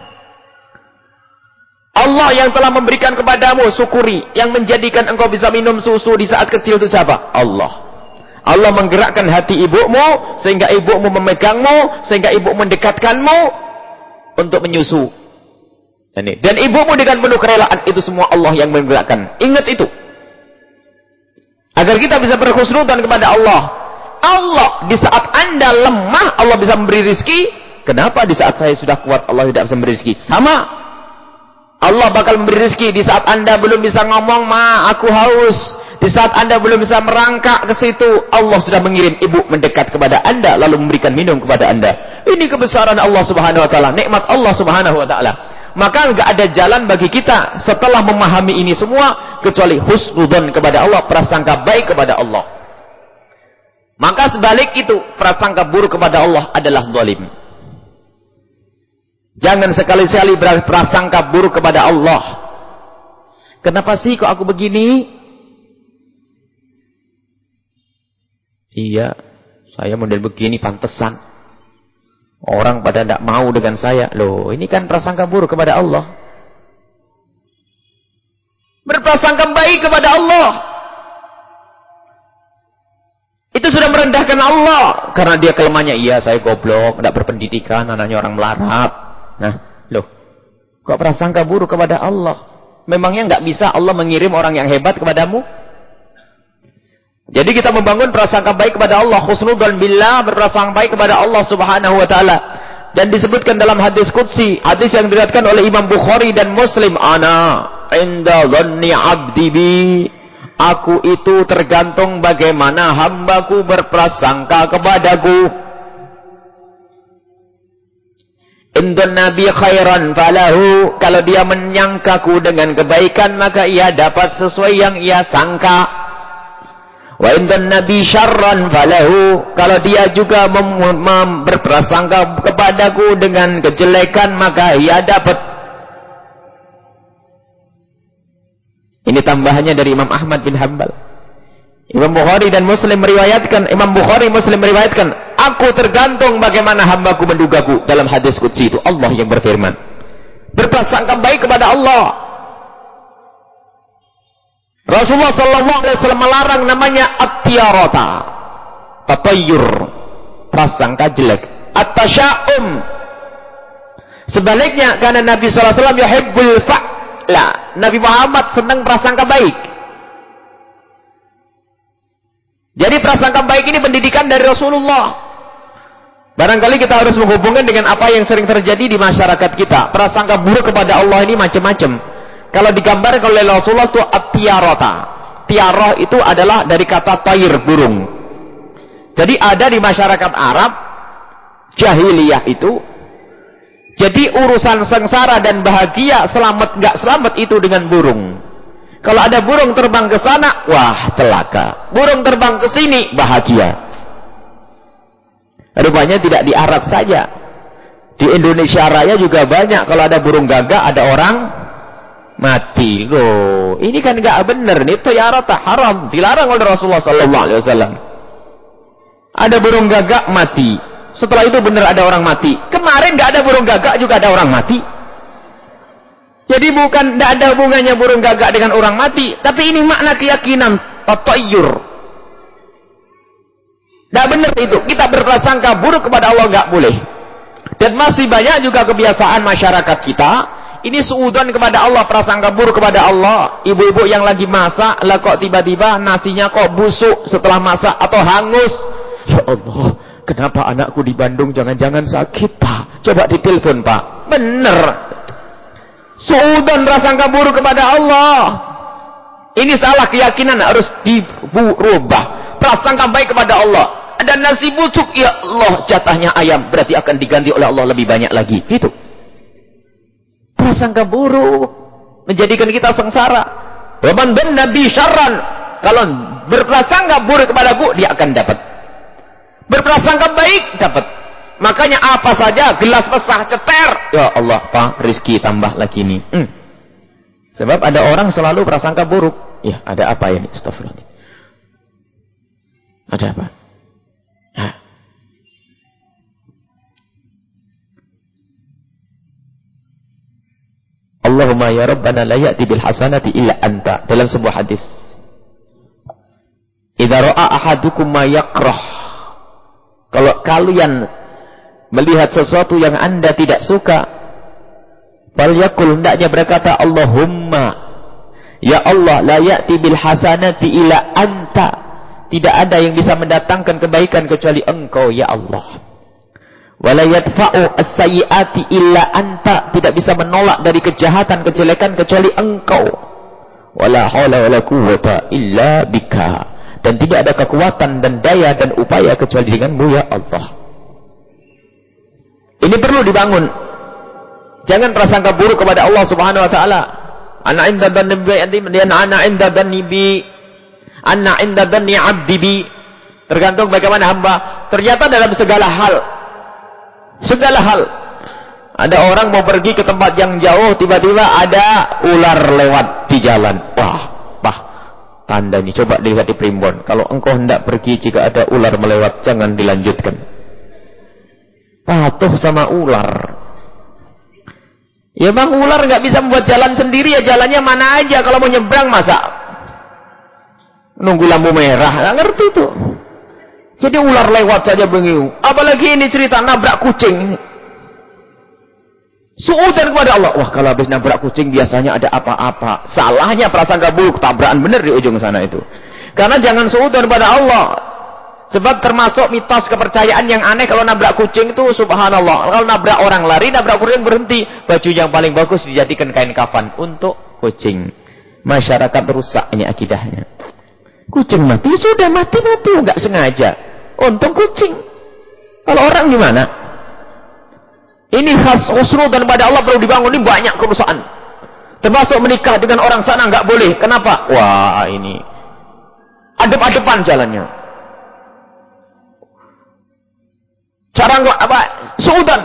Allah yang telah memberikan kepadamu, syukuri. Yang menjadikan engkau bisa minum susu di saat kecil itu siapa? Allah. Allah menggerakkan hati ibumu sehingga ibumu memegangmu, sehingga ibumu mendekatkanmu untuk menyusu. Dan ibumu dengan penuh kerelaan, itu semua Allah yang menggerakkan. Ingat itu. Agar kita bisa berhusnudzon kepada Allah. Allah di saat Anda lemah, Allah bisa memberi rizki. Kenapa di saat saya sudah kuat Allah tidak bisa memberi rizki? Sama. Allah bakal memberi rizki di saat Anda belum bisa ngomong, ma, aku haus. Di saat Anda belum bisa merangkak ke situ, Allah sudah mengirim ibu mendekat kepada Anda lalu memberikan minum kepada Anda. Ini kebesaran Allah Subhanahu wa taala, nikmat Allah Subhanahu wa taala. Maka enggak ada jalan bagi kita setelah memahami ini semua kecuali husnudzon kepada Allah, prasangka baik kepada Allah. Maka sebalik itu, prasangka buruk kepada Allah adalah zalim. Jangan sekali-sekali berprasangka buruk kepada Allah. Kenapa sih kok aku begini? Iya, saya model begini pantesan. Orang pada tidak mau dengan saya. Loh, ini kan prasangka buruk kepada Allah. Berprasangka baik kepada Allah, itu sudah merendahkan Allah. Karena dia kelemahannya, iya saya goblok, tidak berpendidikan, anaknya orang melarat. Nah, loh, kok prasangka buruk kepada Allah? Memangnya nggak bisa Allah mengirim orang yang hebat kepadamu? Jadi kita membangun prasangka baik kepada Allah, husnudzon billah, berprasangka baik kepada Allah Subhanahu wa taala. Dan disebutkan dalam hadis qudsi, hadis yang diriwayatkan oleh Imam Bukhari dan Muslim, ana inda dhanni 'abdi bi. Aku itu tergantung bagaimana hambaku berprasangka kepadaku. Indun nabi khairan falahu. Kalau dia menyangkaku dengan kebaikan, maka ia dapat sesuai yang ia sangka. Wa indun nabi syarran falahu. Kalau dia juga mem mem berprasangka kepadaku dengan kejelekan, maka ia dapat. Ini tambahannya dari Imam Ahmad bin Hanbal. Imam Bukhari dan Muslim meriwayatkan, Imam Bukhari Muslim meriwayatkan, aku tergantung bagaimana hambaku mendugaku. Dalam hadis qudsi itu Allah yang berfirman. Berprasangka baik kepada Allah. Rasulullah sallallahu alaihi wasallam melarang namanya at-tiyarata, tatayyur, prasangka jelek, at-tasya'um. Sebaliknya, karena Nabi sallallahu alaihi wasallam yuhibbul fa'la, Nabi Muhammad senang prasangka baik. Jadi prasangka baik ini pendidikan dari Rasulullah. Barangkali kita harus menghubungkan dengan apa yang sering terjadi di masyarakat kita. Prasangka buruk kepada Allah ini macam-macam. Kalau digambarkan oleh Rasulullah itu at-tiyarata. Tiarah itu adalah dari kata tayr, burung. Jadi ada di masyarakat Arab jahiliyah itu, jadi urusan sengsara dan bahagia, selamat enggak selamat itu dengan burung. Kalau ada burung terbang ke sana, wah celaka. Burung terbang ke sini, bahagia. Rupanya tidak di Arab saja. Di Indonesia Raya juga banyak. Kalau ada burung gagak, ada orang mati. Loh, ini kan nggak benar. Ini tayarata haram, dilarang oleh Rasulullah sallallahu alaihi wasallam. Ada burung gagak mati. Setelah itu benar ada orang mati. Kemarin nggak ada burung gagak juga ada orang mati. Jadi bukan tidak ada hubungannya burung gagak dengan orang mati, tapi ini makna keyakinan tatayyur. Tidak benar itu. Kita berprasangka buruk kepada Allah nggak boleh. Dan masih banyak juga kebiasaan masyarakat kita. Ini suudzon kepada Allah, prasangka buruk kepada Allah. Ibu-ibu yang lagi masak, lah kok tiba-tiba nasinya kok busuk setelah masak atau hangus. Ya Allah, kenapa anakku di Bandung jangan-jangan sakit, Pak? Coba ditelepon, Pak. Bener. Suudzon prasangka buruk kepada Allah. Ini salah keyakinan, harus dirubah. Prasangka baik kepada Allah. Ada nasi busuk, ya Allah, jatahnya ayam, berarti akan diganti oleh Allah lebih banyak lagi. Itu. Prasangka buruk menjadikan kita sengsara. Waman dan nabi syarran, kalau berprasangka buruk kepadaku, dia akan dapat. Berprasangka baik, dapat. Makanya apa saja, gelas besar ceter, ya Allah, Pak, rezeki tambah lagi nih. Hmm. Sebab ada orang selalu prasangka buruk. Ya, ada apa ya ini? Astagfirullah. Ada apa? Hah. Allahumma ya Rabbana la ya'ti bil hasanati illa anta. Dalam sebuah hadis. Idza ra'a ahadukum ma yakrah. Kalau kalian melihat sesuatu yang Anda tidak suka, falyaqul, hendaknya berkata Allahumma, ya Allah, la ya'ti bil hasanati illa anta. Tidak ada yang bisa mendatangkan kebaikan kecuali Engkau, ya Allah. Wala yadfa'u as-sayyi'ati illa anta. Tidak bisa menolak dari kejahatan, kejelekan kecuali Engkau. Wala haula wala quwwata illa bika. Dan tidak ada kekuatan dan daya dan upaya kecuali denganmu, ya Allah. Ini perlu dibangun. Jangan prasangka buruk kepada Allah Subhanahu wa taala. Ana inda dhanni bi ana inda dhanni bi ana inda dhanni 'abdi bi. Tergantung bagaimana hamba. Ternyata dalam segala hal, segala hal, ada orang mau pergi ke tempat yang jauh, tiba-tiba ada ular lewat di jalan. Wah, wah, tanda ini, coba dilihat di primbon. Kalau engkau hendak pergi, jika ada ular melewat, jangan dilanjutkan. Patuh sama ular. Ya bang, ular nggak bisa membuat jalan sendiri, ya jalannya mana aja. Kalau mau nyebrang masa nunggu lampu merah, nggak ngerti tuh. Jadi ular lewat saja bengiu. Apalagi ini cerita nabrak kucing. Suudzon kepada Allah. Wah, kalau habis nabrak kucing biasanya ada apa-apa. Salahnya prasangka buruk, tabrakan benar di ujung sana itu. Karena jangan suudzon kepada Allah. Sebab termasuk mitos kepercayaan yang aneh, kalau nabrak kucing itu subhanallah. Kalau nabrak orang lari, nabrak kucing berhenti. Baju yang paling bagus dijadikan kain kafan untuk kucing. Masyarakat rusak ini akidahnya. Kucing mati, sudah mati-mati, enggak sengaja. Untung kucing. Kalau orang gimana? Ini khas husnudzon pada Allah perlu dibangun. Ini banyak kerusakan. Termasuk menikah dengan orang sana enggak boleh. Kenapa? Wah, ini adep-adepan jalannya. Cara enggak apa? Suudzon.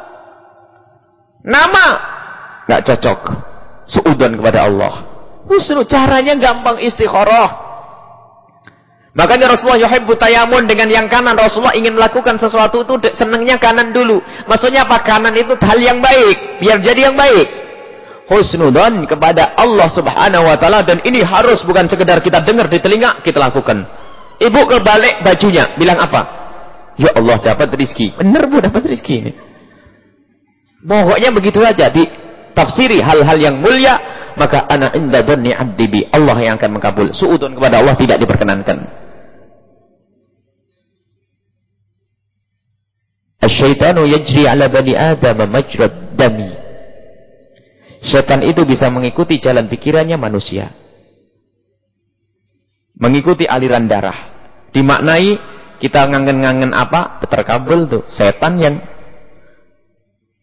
Nama enggak cocok. Suudzon kepada Allah. Husnu, caranya gampang, istikharah. Makanya Rasulullah yuhibbu tayamun, dengan yang kanan. Rasulullah ingin melakukan sesuatu itu senangnya kanan dulu. Maksudnya apa? Kanan itu hal yang baik, biar jadi yang baik. Husnudzon kepada Allah Subhanahu wa taala, dan ini harus bukan sekedar kita dengar di telinga, kita lakukan. Ibu kebalik bajunya, bilang apa? Ya Allah, dapat rezeki. Benar Bu, dapat rezeki ini. Pokoknya begitu saja, ditafsiri hal-hal yang mulia, maka ana inda dhanni 'abdi bi. Allah yang akan mengabul. Suudzon kepada Allah tidak diperkenankan. Asyaitanu yajri 'ala bani Adam majrad dami. Syaitan itu bisa mengikuti jalan pikirannya manusia. Mengikuti aliran darah. Dimaknai kita ngangen-ngangen apa? Terkabul tuh. Setan yang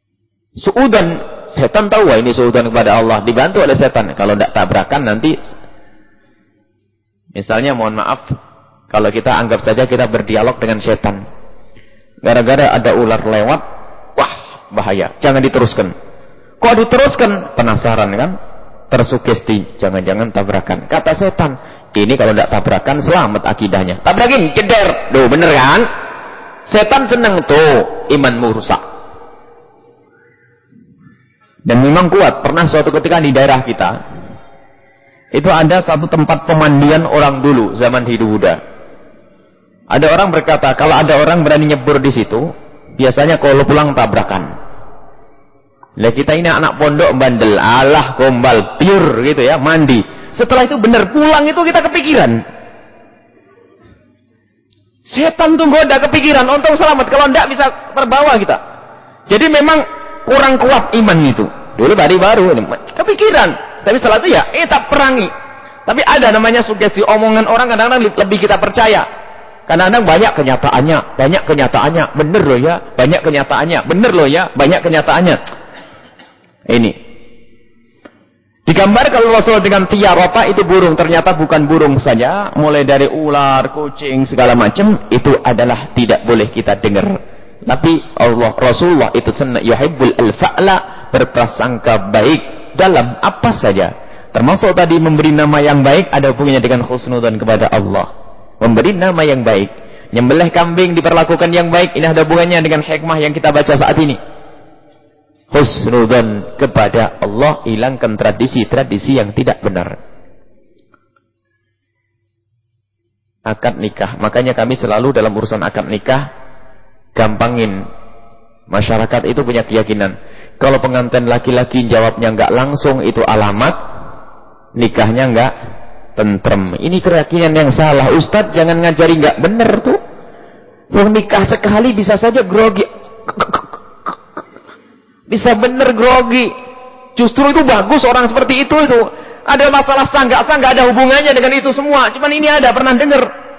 suudzon. Setan tahu wah ini suudzon kepada Allah. Dibantu oleh setan. Kalau tidak tabrakan nanti Misalnya mohon maaf, kalau kita anggap saja kita berdialog dengan setan. Gara-gara ada ular lewat, wah bahaya, jangan diteruskan. Kok diteruskan? Penasaran kan? Tersugesti, jangan-jangan tabrakan. Kata setan, ini kalau tidak tabrakan selamat akidahnya. Tabrakin, jeder. Duh, bener kan? Setan senang tuh, imanmu rusak. Dan memang kuat. Pernah suatu ketika di daerah kita, itu ada satu tempat pemandian orang dulu zaman Hindu Buddha. Ada orang berkata, kalau ada orang berani nyebur di situ, biasanya kalau pulang tabrakan. Lah kita ini anak pondok bandel, alah gombal, pure gitu ya, mandi. Setelah itu benar pulang itu kita kepikiran. Setan tuh goda kepikiran, untung selamat, kalau enggak bisa terbawa kita. Jadi memang kurang kuat iman itu. Dulu baru-baru ini kepikiran, tapi setelah itu ya eh tak perangi. Tapi ada namanya sugesti, omongan orang kadang-kadang lebih kita percaya. Kadang-kadang banyak kenyataannya, banyak kenyataannya, bener loh ya, banyak kenyataannya, bener loh ya, banyak kenyataannya. Ini digambar kalau Rasul dengan tiarota itu burung, ternyata bukan burung saja, mulai dari ular, kucing, segala macam itu adalah tidak boleh kita dengar. Tapi Allah Rasulullah itu senang yuhibbul al-fa'la, berprasangka baik dalam apa saja. Termasuk tadi memberi nama yang baik ada hubungannya dengan husnudzon kepada Allah. Memberi nama yang baik, nyembelih kambing diperlakukan yang baik, ini ada hubungannya dengan hikmah yang kita baca saat ini. Husnudzon kepada Allah, hilangkan tradisi-tradisi yang tidak benar. Akad nikah, makanya kami selalu dalam urusan akad nikah gampangin. Masyarakat itu punya keyakinan kalau pengantin laki-laki jawabnya enggak langsung itu alamat nikahnya enggak tentrem. Ini keyakinan yang salah. Ustadz jangan ngajari enggak benar tuh. Yang nikah sekali bisa saja grogi, bisa bener grogi. Justru itu bagus orang seperti itu itu. Ada masalah sah nggak sah nggak ada hubungannya dengan itu semua. Cuman ini ada pernah dengar.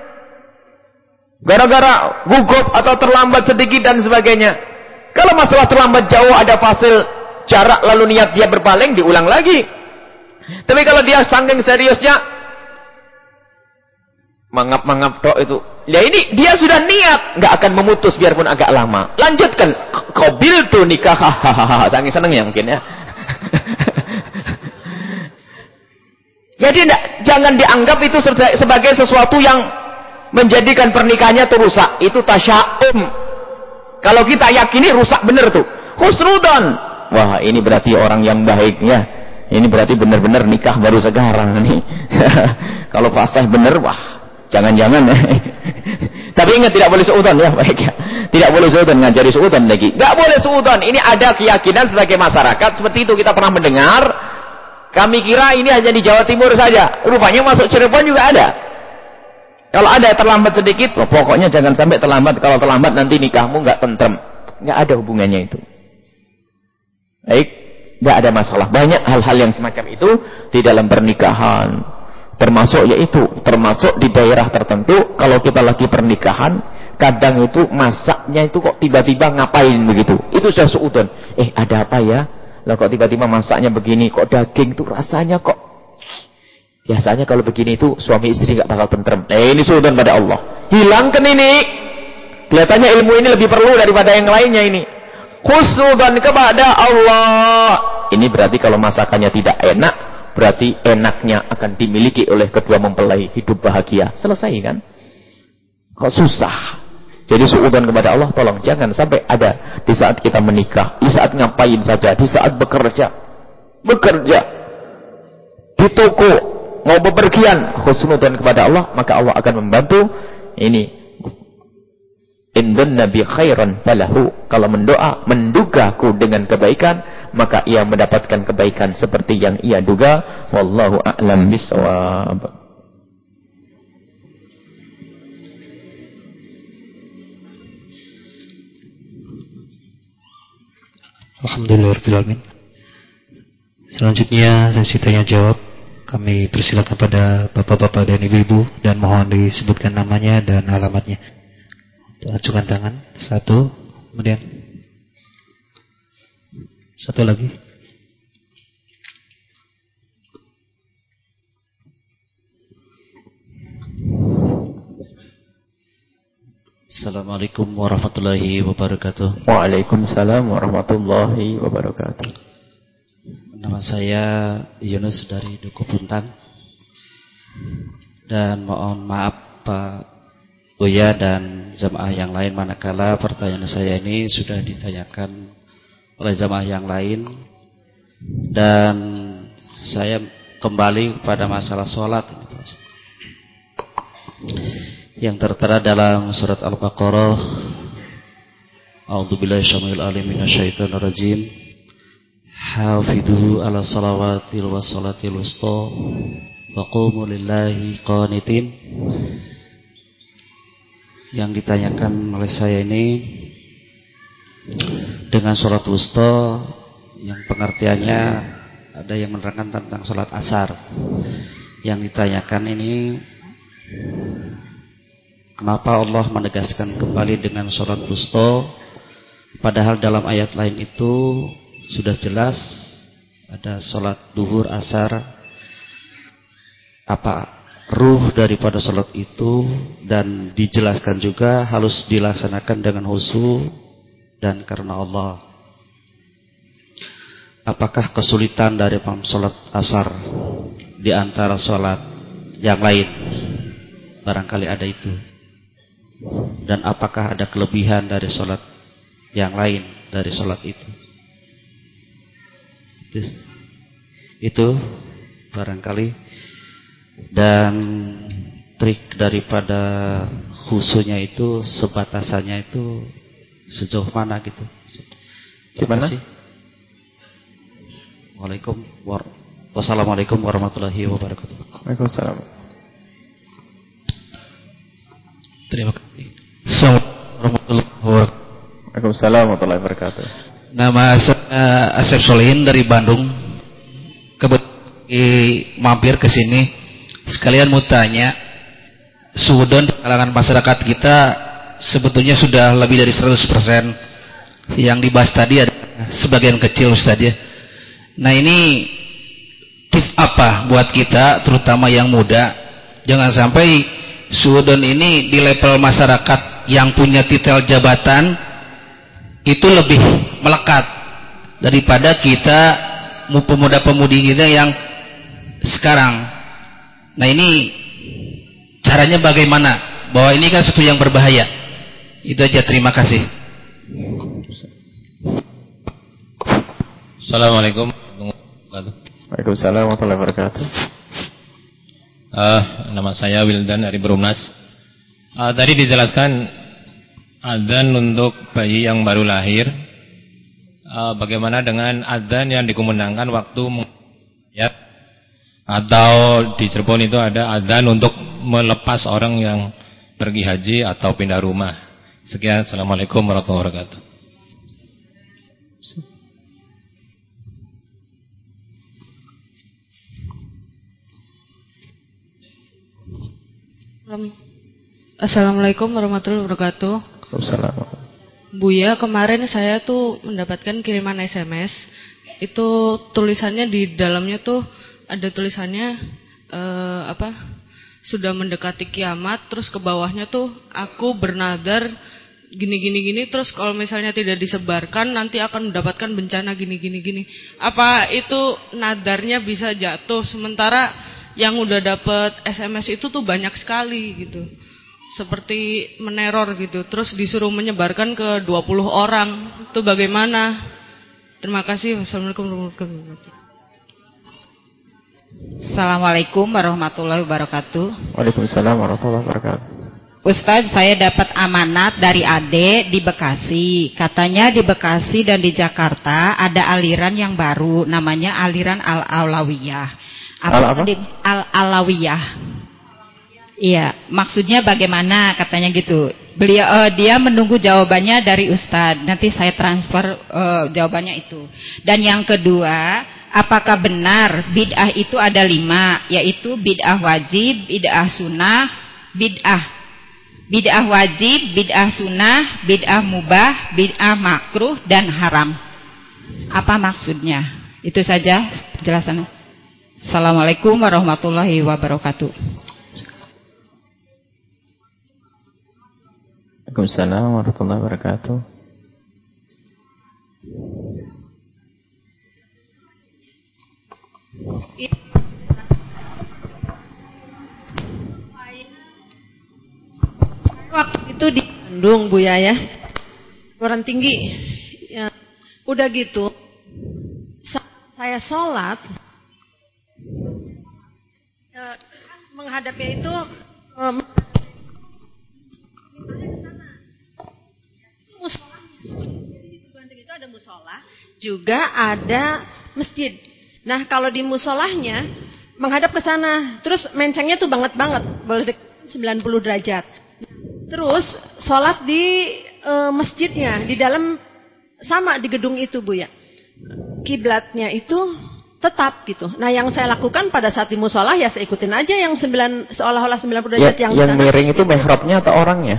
Gara-gara gugup atau terlambat sedikit dan sebagainya. Kalau masalah terlambat jauh ada fasil jarak lalu niat dia berpaling diulang lagi. Tapi kalau dia saking seriusnya mangap-mangap tok itu. Ya ini dia sudah niat nggak akan memutus biarpun agak lama. Lanjutkan. Qabil tuh nikah, hahaha, saking seneng ya mungkin ya. Jadi enggak, jangan dianggap itu sebagai sesuatu yang menjadikan pernikahannya itu rusak. Itu tasya'um. Kalau kita yakini rusak bener tuh. Husnudzon. Wah ini berarti orang yang baik ya. Ini berarti benar-benar nikah baru sekarang nih. Kalau fasih bener, wah jangan-jangan. Tapi ingat tidak boleh seudon ya, baik ya. Tidak boleh seudon, ngajari seudon lagi. Tidak boleh seudon. Ini ada keyakinan sebagai masyarakat seperti itu kita pernah mendengar. Kami kira ini hanya di Jawa Timur saja. Rupanya masuk Cirebon juga ada. Kalau ada terlambat sedikit, oh, pokoknya jangan sampai terlambat. Kalau terlambat nanti nikahmu nggak tentrem. Nggak ada hubungannya itu. Baik, nggak ada masalah. Banyak hal-hal yang semacam itu di dalam pernikahan. Termasuk yaitu, termasuk di daerah tertentu. Kalau kita lagi pernikahan, kadang itu masaknya itu kok tiba-tiba ngapain begitu. Itu sudah suudon. Eh ada apa ya? Lah kok tiba-tiba masaknya begini, kok daging tuh rasanya kok. Biasanya kalau begini itu suami istri gak bakal tentrem. Eh ini suudon pada Allah. Hilangkan ini. Kelihatannya ilmu ini lebih perlu daripada yang lainnya ini. Husnudzon kepada Allah. Ini berarti kalau masakannya tidak enak, berarti enaknya akan dimiliki oleh kedua mempelai, hidup bahagia. Selesai kan? Kok susah? Jadi suudzon kepada Allah, tolong jangan sampai ada di saat kita menikah, di saat ngapain saja, di saat bekerja, bekerja di toko, mau bepergian, husnudzon kepada Allah, maka Allah akan membantu. Ini indun nabi khairan falahu, kalau mendoa, mendugaku dengan kebaikan, maka ia mendapatkan kebaikan seperti yang ia duga. Wallahu a'lam bishawab. Alhamdulillahirrahmanirrahim. Selanjutnya sesi tanya jawab. Kami persilakan pada bapak-bapak dan ibu-ibu dan mohon disebutkan namanya dan alamatnya. Ajukan tangan. Satu. Kemudian satu lagi. Assalamualaikum warahmatullahi wabarakatuh. Waalaikumsalam warahmatullahi wabarakatuh. Nama saya Yunus dari Duku Puntang. Dan mohon maaf Pak Buya dan jamaah yang lain manakala pertanyaan saya ini sudah ditanyakan oleh jamaah yang lain. Dan saya kembali pada masalah sholat ini, Pak. Yang tertera dalam surat Al-Baqarah, A'udzubillahi syamil alim minasyaitonir rajim. Hafidhu ala salawatil wassalatil wusta wa qumu lillahi qanitin. Yang ditanyakan oleh saya ini dengan salat wusta yang pengertiannya ada yang menerangkan tentang salat asar. Yang ditanyakan ini, kenapa Allah menegaskan kembali dengan sholat wusta, padahal dalam ayat lain itu sudah jelas ada sholat duhur, asar. Apa ruh daripada sholat itu, dan dijelaskan juga harus dilaksanakan dengan khusyuk dan karena Allah. Apakah kesulitan dari sholat asar di antara sholat yang lain? Barangkali ada itu. Dan apakah ada kelebihan dari sholat yang lain dari sholat itu? Itu, itu barangkali. Dan trik daripada khususnya itu, sebatasannya itu sejauh mana gitu? Gimana? Waalaikum war- Wassalamualaikum warahmatullahi wabarakatuh. Waalaikumsalam. Terima kasih. Assalamualaikum warahmatullahi wabarakatuh. Nama saya Asep Solihin dari Bandung. Kebetulan mampir ke sini, sekalian mau tanya, suudon di kalangan masyarakat kita sebetulnya sudah lebih dari seratus persen. Yang dibahas tadi ada sebagian kecil Ustaz ya. Nah ini tips apa buat kita, terutama yang muda, jangan sampai suudon ini di level masyarakat yang punya titel jabatan itu lebih melekat daripada kita pemuda-pemudi kita yang sekarang. Nah ini caranya bagaimana? Bahwa ini kan sesuatu yang berbahaya. Itu aja, terima kasih. Assalamualaikum. Waalaikumsalam warahmatullahi wabarakatuh. Uh, nama saya Wildan dari Berumnas. Uh, tadi dijelaskan adzan untuk bayi yang baru lahir. Uh, bagaimana dengan adzan yang dikumandangkan waktu ya? Atau di Cirebon itu ada adzan untuk melepas orang yang pergi haji atau pindah rumah. Sekian, assalamualaikum warahmatullahi wabarakatuh. Assalamualaikum warahmatullahi wabarakatuh. Assalamualaikum. Buya, kemarin saya tuh mendapatkan kiriman S M S. Itu tulisannya di dalamnya tuh ada tulisannya eh, apa? Sudah mendekati kiamat. Terus ke bawahnya tuh aku bernadar gini gini gini. Terus kalau misalnya tidak disebarkan nanti akan mendapatkan bencana gini gini gini. Apa itu nadarnya bisa jatuh? Sementara yang udah dapat S M S itu tuh banyak sekali gitu. Seperti meneror gitu. Terus disuruh menyebarkan ke dua puluh orang. Itu bagaimana? Terima kasih. Wassalamualaikum warahmatullahi wabarakatuh. Assalamualaikum warahmatullahi wabarakatuh. Waalaikumsalam warahmatullahi wabarakatuh. Ustaz, saya dapat amanat dari Ade di Bekasi. Katanya di Bekasi dan di Jakarta ada aliran yang baru, namanya aliran Al-Alawiyah. Apa? Al apa? Al-Alawiyah. Iya, maksudnya bagaimana katanya gitu. Beliau uh, dia menunggu jawabannya dari Ustadz. Nanti saya transfer uh, jawabannya itu. Dan yang kedua, apakah benar bid'ah itu ada lima, yaitu bid'ah wajib, bid'ah sunnah, bid'ah bid'ah wajib, bid'ah sunnah, bid'ah mubah, bid'ah makruh dan haram. Apa maksudnya? Itu saja penjelasannya. Assalamualaikum warahmatullahi wabarakatuh. Waalaikumsalam warahmatullahi wabarakatuh. Waktu itu di Bandung Bu ya, ya. Orang tinggi. Ya. Udah gitu, saya sholat, ya, menghadapnya itu um, musolahnya. Jadi di Bandung itu ada musola, juga ada masjid. Nah kalau di musolahnya menghadap ke sana, terus mencengnya tuh banget banget, boleh sembilan puluh derajat. Terus sholat di e, masjidnya, di dalam sama di gedung itu Bu ya. Kiblatnya itu tetap gitu. Nah yang saya lakukan pada saat di musola ya saya ikutin aja yang sembilan seolah-olah sembilan puluh derajat ya, yang yang sana. Miring itu mihrabnya atau orangnya?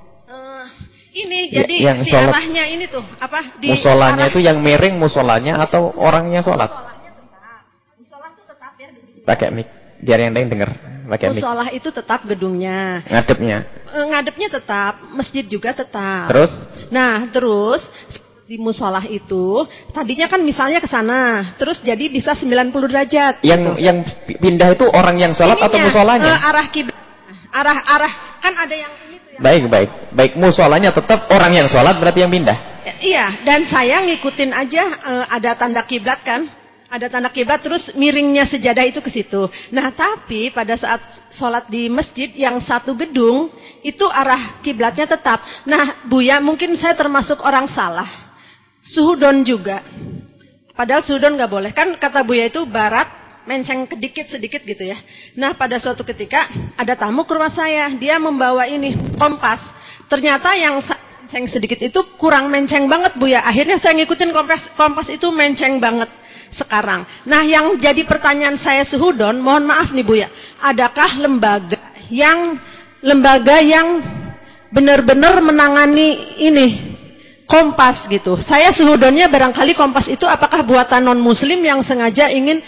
Uh, ini ya, jadi yang si sholat, arahnya ini tuh apa? Di musolanya arah, itu yang miring musolanya atau orangnya sholat? Musolanya tetap. Musola itu tetap ya. Pakai mic biar yang lain dengar. Musola itu tetap gedungnya. Ngadepnya. Uh, ngadepnya tetap, masjid juga tetap. Terus? Nah terus di musolah itu tadinya kan misalnya ke sana, terus jadi bisa sembilan puluh derajat. Yang gitu. yang pindah itu orang yang sholat Ininya, atau musolanya? Uh, arah kiblat, arah arah kan ada yang ini tuh. Yang baik baik baik musolanya tetap orang yang sholat berarti yang pindah. Ya, iya dan saya ngikutin aja uh, ada tanda kiblat kan, ada tanda kiblat terus miringnya sejadah itu ke situ. Nah tapi pada saat sholat di masjid yang satu gedung itu arah kiblatnya tetap. Nah Buya mungkin saya termasuk orang salah. Suhudon juga. Padahal suhudon gak boleh. Kan kata Buya itu barat, menceng kedikit sedikit gitu ya. Nah pada suatu ketika ada tamu ke rumah saya. Dia membawa ini, kompas. Ternyata yang menceng sedikit itu kurang menceng banget Buya. Akhirnya saya ngikutin kompas, kompas itu menceng banget sekarang. Nah yang jadi pertanyaan saya suhudon, mohon maaf nih Buya. Adakah lembaga yang, lembaga yang benar-benar menangani ini? Kompas gitu. Saya sehudonnya barangkali kompas itu apakah buatan non muslim yang sengaja ingin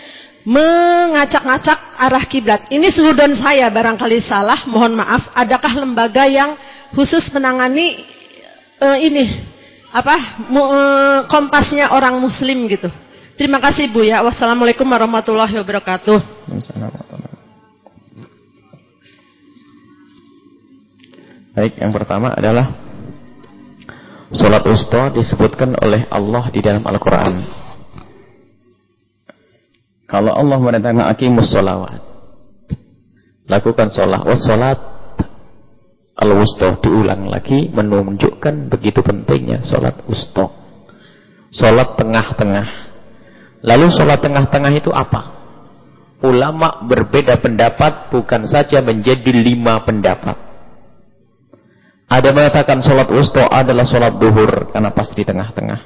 mengacak-ngacak arah kiblat. Ini sehudon saya barangkali salah, mohon maaf. Adakah lembaga yang khusus menangani uh, ini apa uh, kompasnya orang muslim gitu. Terima kasih Bu ya. Wassalamualaikum warahmatullahi wabarakatuh. Baik, yang pertama adalah Salat wusta disebutkan oleh Allah di dalam Al-Quran. Kalau Allah mendatangkan aqimus sholawat, lakukan sholat, wassalat al-wusta, diulang lagi menunjukkan begitu pentingnya sholat wusta. Sholat tengah-tengah. Lalu sholat tengah-tengah itu apa? Ulama berbeda pendapat, bukan saja menjadi lima pendapat. Ada mengatakan sholat wusta adalah sholat duhur karena pas di tengah-tengah.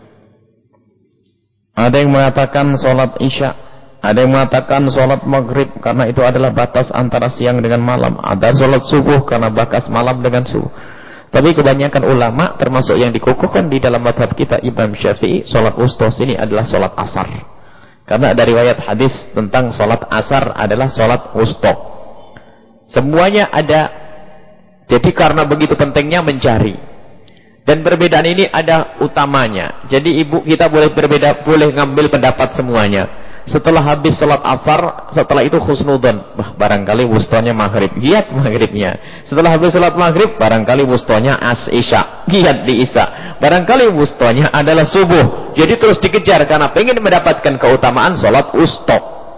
Ada yang mengatakan sholat isya. Ada yang mengatakan sholat maghrib karena itu adalah batas antara siang dengan malam. Ada sholat subuh karena batas malam dengan subuh. Tapi kebanyakan ulama termasuk yang dikukuhkan di dalam madhab kita Imam Syafi'i, sholat wusta sini adalah sholat asar. Karena ada riwayat hadis tentang sholat asar adalah sholat wusta. Semuanya ada. Jadi karena begitu pentingnya mencari. Dan perbedaan ini ada utamanya. Jadi ibu kita boleh berbeda, boleh ngambil pendapat semuanya. Setelah habis salat asar, setelah itu khusnudon. Bah, barangkali wustanya maghrib. Giat maghribnya. Setelah habis salat maghrib, barangkali wustanya as isya. Giat di isya. Barangkali wustanya adalah subuh. Jadi terus dikejar karena pengen mendapatkan keutamaan salat wusta.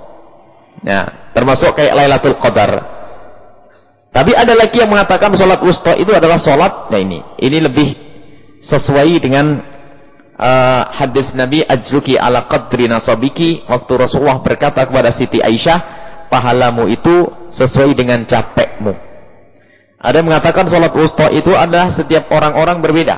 Ya, termasuk kayak Lailatul Qadar. Tapi ada lagi yang mengatakan sholat wusta itu adalah sholat. Nah ini, ini lebih sesuai dengan uh, hadis Nabi ajruki ala qadri nasabiki. Waktu Rasulullah berkata kepada Siti Aisyah, pahalamu itu sesuai dengan capekmu. Ada yang mengatakan sholat wusta itu adalah setiap orang-orang berbeda.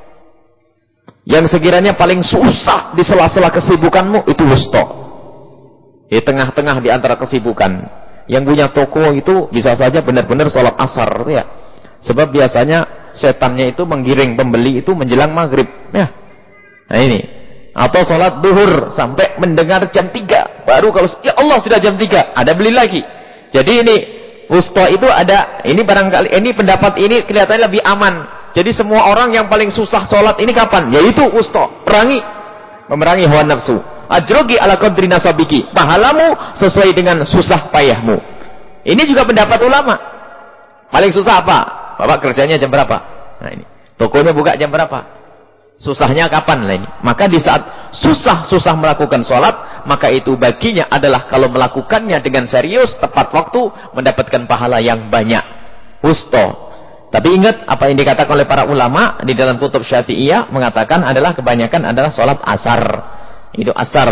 Yang sekiranya paling susah di sela-sela kesibukanmu itu wusta. Di tengah-tengah di antara kesibukan. Yang punya toko itu bisa saja benar-benar sholat asar itu ya. Sebab biasanya setannya itu menggiring pembeli itu menjelang maghrib ya. Nah ini. Atau sholat duhur sampai mendengar jam tiga. Baru kalau ya Allah sudah jam tiga, ada beli lagi. Jadi ini wusta itu ada, ini barangkali ini pendapat ini kelihatannya lebih aman. Jadi semua orang yang paling susah sholat ini kapan? Yaitu wusta, perangi, memerangi hawa nafsu. Ajrogi ala qadri nasabiki, pahalamu sesuai dengan susah payahmu. Ini juga pendapat ulama. Paling susah apa? Bapak kerjanya jam berapa? Nah ini, tokonya buka jam berapa? Susahnya kapan lah ini? Maka di saat susah-susah melakukan sholat, maka itu baginya adalah kalau melakukannya dengan serius, tepat waktu, mendapatkan pahala yang banyak. Wusta. Tapi ingat apa yang dikatakan oleh para ulama di dalam kutub Syafi'iyah mengatakan adalah kebanyakan adalah sholat asar. Itu asar.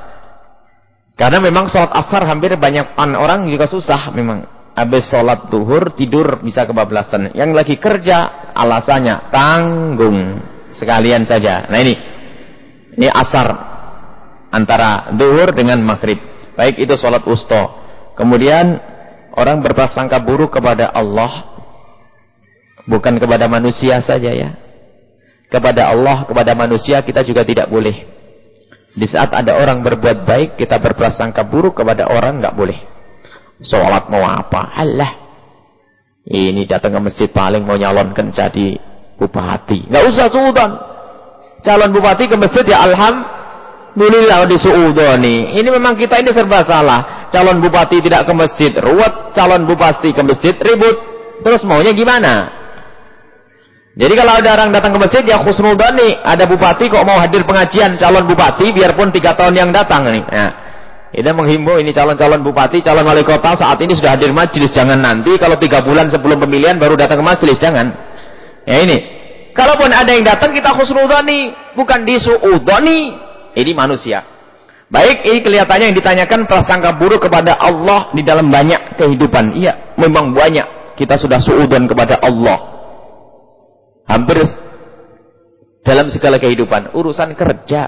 Karena memang sholat asar hampir banyak orang juga susah memang. Habis sholat duhur tidur bisa kebablasan. Yang lagi kerja alasannya tanggung sekalian saja. Nah ini, ini asar antara duhur dengan maghrib. Baik itu sholat wusta. Kemudian orang berprasangka buruk kepada Allah. Bukan kepada manusia saja ya. Kepada Allah, kepada manusia kita juga tidak boleh. Di saat ada orang berbuat baik, kita berprasangka buruk kepada orang, nggak boleh. Sholat mau apa? Allah. Ini datang ke masjid paling mau nyalonkan jadi bupati. Nggak usah suudan. Calon bupati ke masjid ya alhamdulillah di suudoni. Ini memang kita ini serba salah. Calon bupati tidak ke masjid, ruwet. Calon bupati ke masjid, ribut. Terus maunya gimana? Jadi kalau ada orang datang ke masjid ya khusnudani, ada bupati kok mau hadir pengajian calon bupati biarpun tiga tahun yang datang nih. Nah, ini menghimbau ini calon-calon bupati, calon wali kota saat ini sudah hadir majelis, jangan nanti kalau tiga bulan sebelum pemilihan baru datang ke majelis, jangan. Ya ini, kalaupun ada yang datang kita khusnudani, bukan disuudani. Ini manusia. Baik, ini kelihatannya yang ditanyakan prasangka buruk kepada Allah di dalam banyak kehidupan. Iya, memang banyak. Kita sudah suudan kepada Allah. Hampir dalam segala kehidupan, urusan kerja,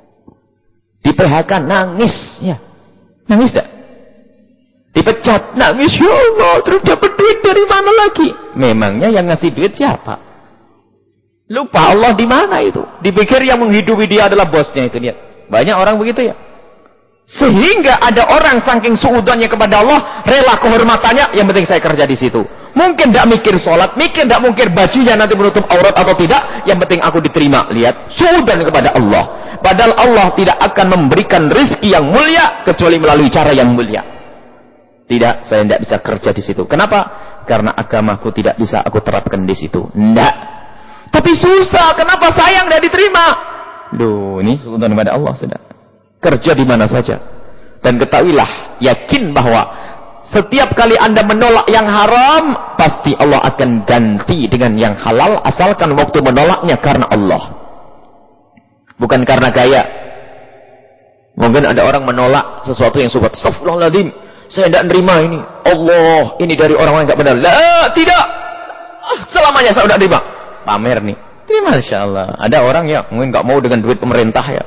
di P H K nangis, ya, nangis tak? Dipecat, nangis, ya Allah, terus dapat duit dari mana lagi? Memangnya yang ngasih duit siapa? Lupa Allah di mana itu? Dipikir yang menghidupi dia adalah bosnya itu, lihat. Banyak orang begitu ya. Sehingga ada orang saking suudannya kepada Allah, rela kehormatannya, yang penting saya kerja di situ. Mungkin tidak mikir sholat, mungkin tidak mikir bajunya nanti menutup aurat atau tidak, yang penting aku diterima. Lihat, suudan kepada Allah. Padahal Allah tidak akan memberikan rizki yang mulia kecuali melalui cara yang mulia. Tidak, saya tidak bisa kerja di situ. Kenapa? Karena agamaku tidak bisa aku terapkan di situ. Tidak. Tapi susah, kenapa sayang tidak diterima? Duh, ini suudan kepada Allah sudah. Kerja di mana saja. Dan ketahuilah, yakin bahwa setiap kali Anda menolak yang haram, pasti Allah akan ganti dengan yang halal, asalkan waktu menolaknya karena Allah. Bukan karena gaya. Mungkin ada orang menolak sesuatu yang subhat. Astagfirullahaladzim, saya tidak nerima ini. Allah, ini dari orang-orang yang tidak benar. La, tidak. Ah, selamanya saya tidak terima. Pamer nih. Terima, insya Allah. Ada orang ya, mungkin nggak mau dengan duit pemerintah ya.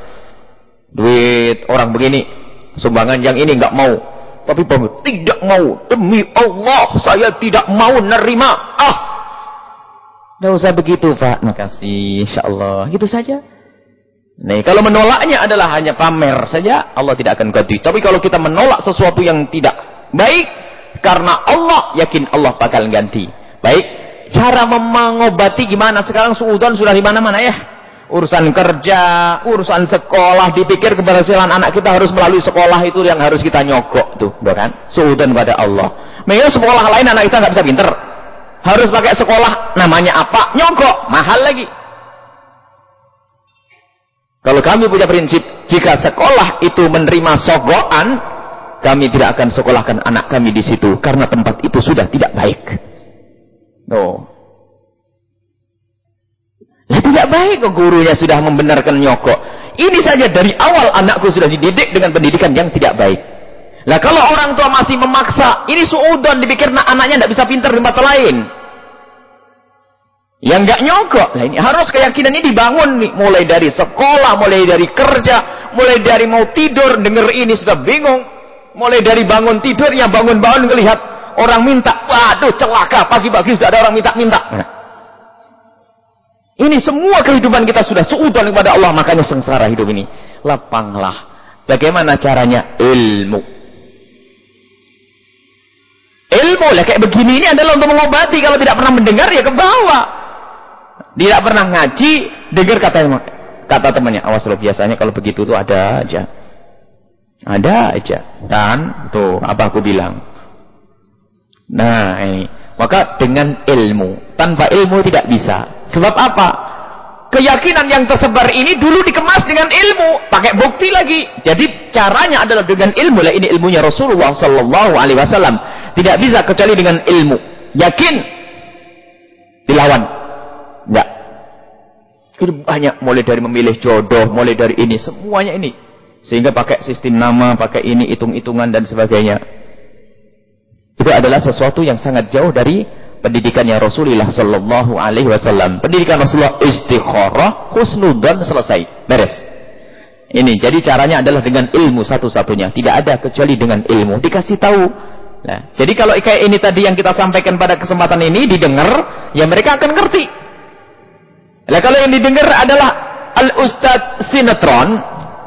Duit orang begini, sumbangan yang ini nggak mau, tapi bangun tidak mau, demi Allah saya tidak mau nerima. Ah, nggak usah begitu Pak, makasih, insya Allah, gitu saja. Nih kalau menolaknya adalah hanya pamer saja, Allah tidak akan ganti. Tapi kalau kita menolak sesuatu yang tidak baik karena Allah, yakin Allah bakal ganti. Baik, cara mengobati gimana? Sekarang suudan sudah di mana-mana ya. Urusan kerja, urusan sekolah, dipikir keberhasilan anak kita harus melalui sekolah itu yang harus kita nyogok tuh, kan? Suudan pada Allah. Memang sekolah lain anak kita nggak bisa pinter, harus pakai sekolah namanya apa? Nyogok, mahal lagi. Kalau kami punya prinsip, jika sekolah itu menerima sogokan, kami tidak akan sekolahkan anak kami di situ karena tempat itu sudah tidak baik. No. Nah, tidak baik kok gurunya sudah membenarkan nyogok. Ini saja dari awal anakku sudah dididik dengan pendidikan yang tidak baik. Nah kalau orang tua masih memaksa, ini suudon dipikir nah, anaknya tidak bisa pintar di tempat lain. Yang nggak nyogok, nah ini harus keyakinan ini dibangun nih, mulai dari sekolah, mulai dari kerja, mulai dari mau tidur denger ini sudah bingung, mulai dari bangun tidurnya bangun-bangun ngelihat orang minta, waduh celaka pagi-pagi sudah ada orang minta-minta. Nah, ini semua kehidupan kita sudah suudan kepada Allah, makanya sengsara hidup ini. Lapanglah. Bagaimana caranya? Ilmu. Ilmu lah kayak begini ini adalah untuk mengobati. Kalau tidak pernah mendengar ya ke bawah. Tidak pernah ngaji, dengar kata kata temannya, awas loh, biasanya kalau begitu tuh ada aja. Ada aja. Kan? Tuh, apa aku bilang. Nah, ini. Maka dengan ilmu. Tanpa ilmu tidak bisa. Sebab apa? Keyakinan yang tersebar ini dulu dikemas dengan ilmu. Pakai bukti lagi. Jadi caranya adalah dengan ilmu. Lah ini ilmunya Rasulullah sallallahu alaihi wasallam. Tidak bisa kecuali dengan ilmu. Yakin. Dilawan. Enggak. Ini banyak. Mulai dari memilih jodoh. Mulai dari ini. Semuanya ini. Sehingga pakai sistem nama. Pakai ini. Hitung-hitungan dan sebagainya. Itu adalah sesuatu yang sangat jauh dari pendidikannya Rasulullah sallallahu alaihi wasallam. Pendidikan Rasulullah istikharah, husnudzan, selesai. Beres. Ini jadi caranya adalah dengan ilmu satu-satunya. Tidak ada kecuali dengan ilmu. Dikasih tahu. Nah, jadi kalau kayak ini tadi yang kita sampaikan pada kesempatan ini didengar, ya mereka akan ngerti. Nah, kalau yang didengar adalah al-ustadz sinetron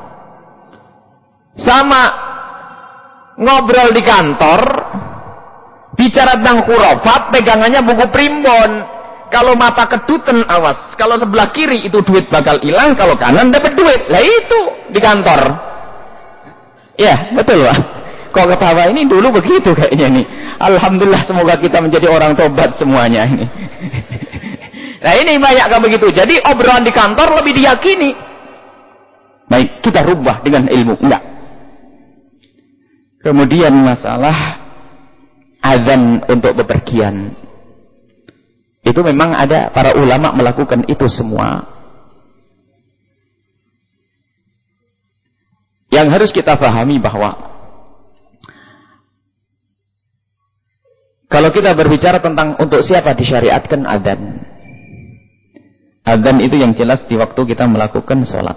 sama ngobrol di kantor, bicara tentang khurafat, pegangannya buku primbon. Kalau mata kedutan, awas. Kalau sebelah kiri itu duit bakal hilang, kalau kanan dapat duit. Lah itu di kantor. Ya, betul Pak. Kok ketawa ini dulu begitu kayaknya nih. Alhamdulillah, semoga kita menjadi orang tobat semuanya ini. Nah ini banyak kan begitu. Jadi obrolan di kantor lebih diyakini. Baik, kita rubah dengan ilmu. Enggak. Kemudian masalah azan untuk bepergian. Itu memang ada para ulama melakukan itu semua. Yang harus kita pahami bahwa kalau kita berbicara tentang untuk siapa disyariatkan azan. Azan itu yang jelas di waktu kita melakukan sholat.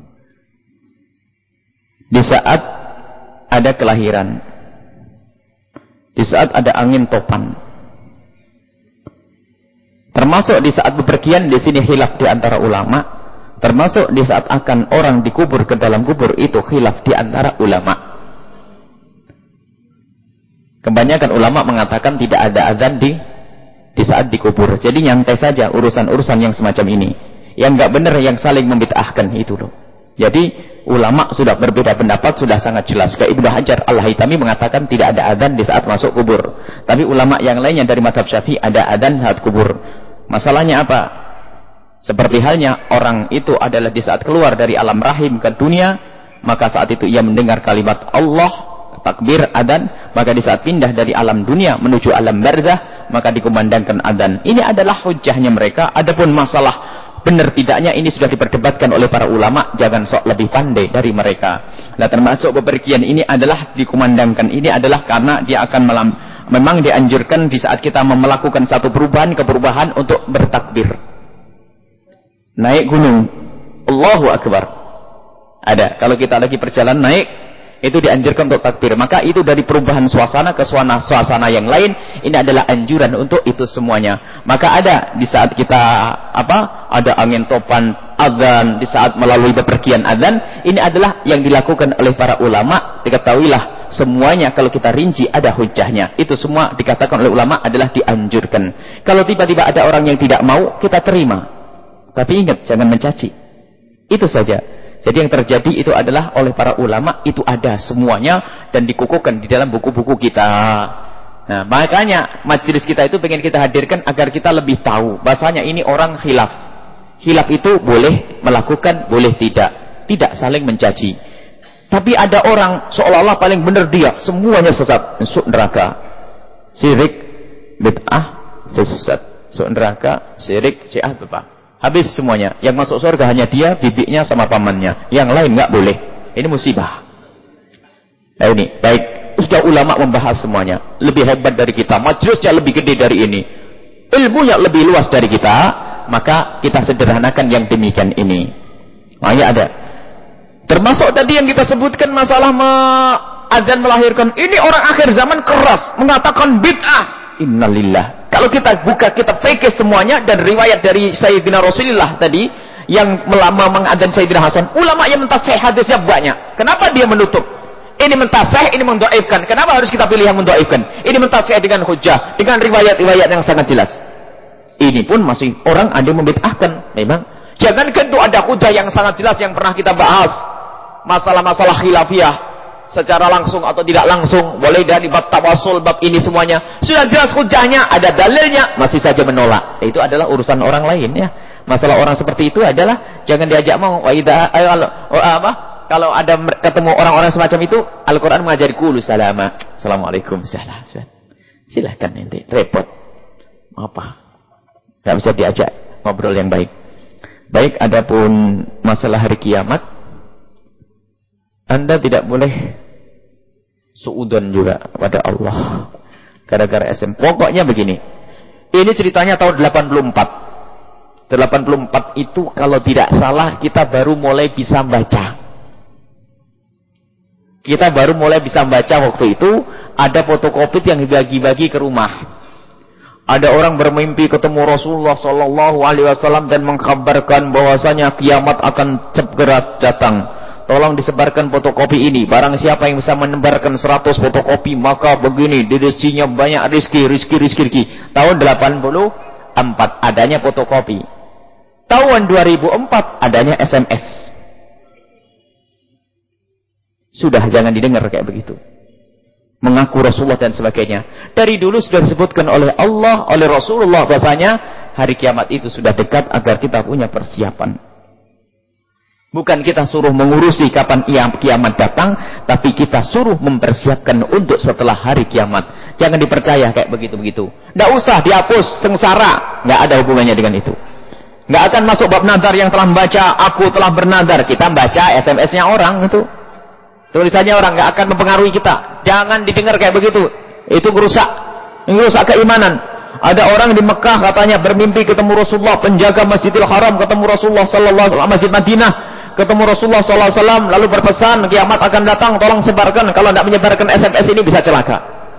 Di saat ada kelahiran. Di saat ada angin topan. Termasuk di saat bepergian, di sini khilaf di antara ulama. Termasuk di saat akan orang dikubur ke dalam kubur, itu khilaf di antara ulama. Kebanyakan ulama mengatakan tidak ada azan di di saat dikubur. Jadi nyantai saja urusan-urusan yang semacam ini. Yang enggak benar yang saling membid'ahkan itu loh. Jadi ulama sudah berbeda pendapat, sudah sangat jelas. Kayak Ibnu Hajar Al-Haytami mengatakan tidak ada adzan di saat masuk kubur. Tapi ulama yang lainnya dari mazhab Syafi'i ada adzan saat kubur. Masalahnya apa? Seperti halnya orang itu adalah di saat keluar dari alam rahim ke dunia, maka saat itu ia mendengar kalimat Allah, takbir, adzan, maka di saat pindah dari alam dunia menuju alam barzah, maka dikumandangkan adzan. Ini adalah hujahnya mereka. Adapun masalah benar tidaknya ini sudah diperdebatkan oleh para ulama, jangan sok lebih pandai dari mereka. Nah, termasuk bepergian ini adalah dikumandangkan, ini adalah karena dia akan melam, memang dianjurkan di saat kita melakukan satu perubahan ke perubahan untuk bertakbir. Naik gunung, Allahu Akbar. Ada, kalau kita lagi perjalanan naik, itu dianjurkan untuk takbir. Maka itu dari perubahan suasana ke suasana, suasana yang lain, ini adalah anjuran untuk itu semuanya. Maka ada di saat kita apa? Ada angin topan, azan, di saat melalui bepergian azan, ini adalah yang dilakukan oleh para ulama. Diketahuilah semuanya kalau kita rinci ada hujahnya. Itu semua dikatakan oleh ulama adalah dianjurkan. Kalau tiba-tiba ada orang yang tidak mau, kita terima. Tapi ingat, jangan mencaci. Itu saja. Jadi yang terjadi itu adalah oleh para ulama, itu ada semuanya dan dikukuhkan di dalam buku-buku kita. Nah, makanya majelis kita itu pengen kita hadirkan agar kita lebih tahu bahasanya ini orang khilaf. Khilaf itu boleh melakukan, boleh tidak. Tidak saling mencaci. Tapi ada orang seolah-olah paling benar dia, semuanya sesat, masuk neraka. Syirik, bid'ah, sesat. Masuk neraka, syirik, syiah, bid'ah. Habis semuanya. Yang masuk surga hanya dia, bibiknya sama pamannya. Yang lain nggak boleh. Ini musibah. Nah ini, baik. Sudah ulama membahas semuanya. Lebih hebat dari kita. Majelisnya lebih gede dari ini. Ilmunya lebih luas dari kita. Maka kita sederhanakan yang demikian ini. Makanya ada. Termasuk tadi yang kita sebutkan masalah adzan melahirkan. Ini orang akhir zaman keras. Mengatakan bid'ah. Innalillah. Kalau kita buka, kita fikih semuanya dan riwayat dari Sayyidina Rasulullah tadi yang melama mengadzan Sayyidina Hasan, ulama yang mentasih hadisnya banyak. Kenapa dia menutup? Ini mentasih, ini mendoaifkan. Kenapa harus kita pilih yang mendoaifkan? Ini mentasih dengan hujah, dengan riwayat-riwayat yang sangat jelas. Ini pun masih orang ada yang membid'ahkan. Memang jangankan itu ada hujah yang sangat jelas yang pernah kita bahas. Masalah-masalah khilafiyah secara langsung atau tidak langsung, boleh dari bab tawasul, bab ini semuanya sudah jelas hujahnya, ada dalilnya, masih saja menolak. Itu adalah urusan orang lain ya. Masalah orang seperti itu adalah jangan diajak mau. Wa idza apa? Kalau ada ketemu orang-orang semacam itu, Al-Qur'an mengajari qulu salama. Assalamualaikum. Sudah, sudah. Silahkan nanti repot. Apa? Enggak bisa diajak ngobrol yang baik. Baik, adapun masalah hari kiamat, Anda tidak boleh suudon juga pada Allah gara-gara S M. Pokoknya begini. Ini ceritanya tahun delapan puluh empat. delapan puluh empat itu kalau tidak salah kita baru mulai bisa baca. Kita baru mulai bisa baca waktu itu, ada fotokopi yang dibagi-bagi ke rumah. Ada orang bermimpi ketemu Rasulullah Shallallahu Alaihi Wasallam dan mengkabarkan bahwasanya kiamat akan segera datang. Tolong disebarkan fotokopi ini. Barang siapa yang bisa menebarkan seratus fotokopi, maka begini, di rezekinya banyak rezeki, rezeki, rezeki, rezeki. Tahun delapan puluh empat adanya fotokopi. Tahun dua ribu empat adanya S M S. Sudah, jangan didengar kayak begitu. Mengaku Rasulullah dan sebagainya. Dari dulu sudah disebutkan oleh Allah, oleh Rasulullah bahasanya hari kiamat itu sudah dekat agar kita punya persiapan. Bukan kita suruh mengurusi kapan kiamat datang, tapi kita suruh mempersiapkan untuk setelah hari kiamat. Jangan dipercaya kayak begitu-begitu. Tidak usah dihapus, sengsara. Nggak ada hubungannya dengan itu. Nggak akan masuk bab nadar yang telah membaca, aku telah bernadar. Kita baca S M S-nya orang itu. Tulisannya orang, nggak akan mempengaruhi kita. Jangan didengar kayak begitu. Itu merusak. Merusak keimanan. Ada orang di Mekah katanya bermimpi ketemu Rasulullah, penjaga Masjidil Haram, ketemu Rasulullah sallallahu alaihi wasallam, Masjid Madinah, ketemu Rasulullah sallallahu alaihi wasallam, lalu berpesan kiamat akan datang, tolong sebarkan, kalau tidak menyebarkan S M S ini bisa celaka.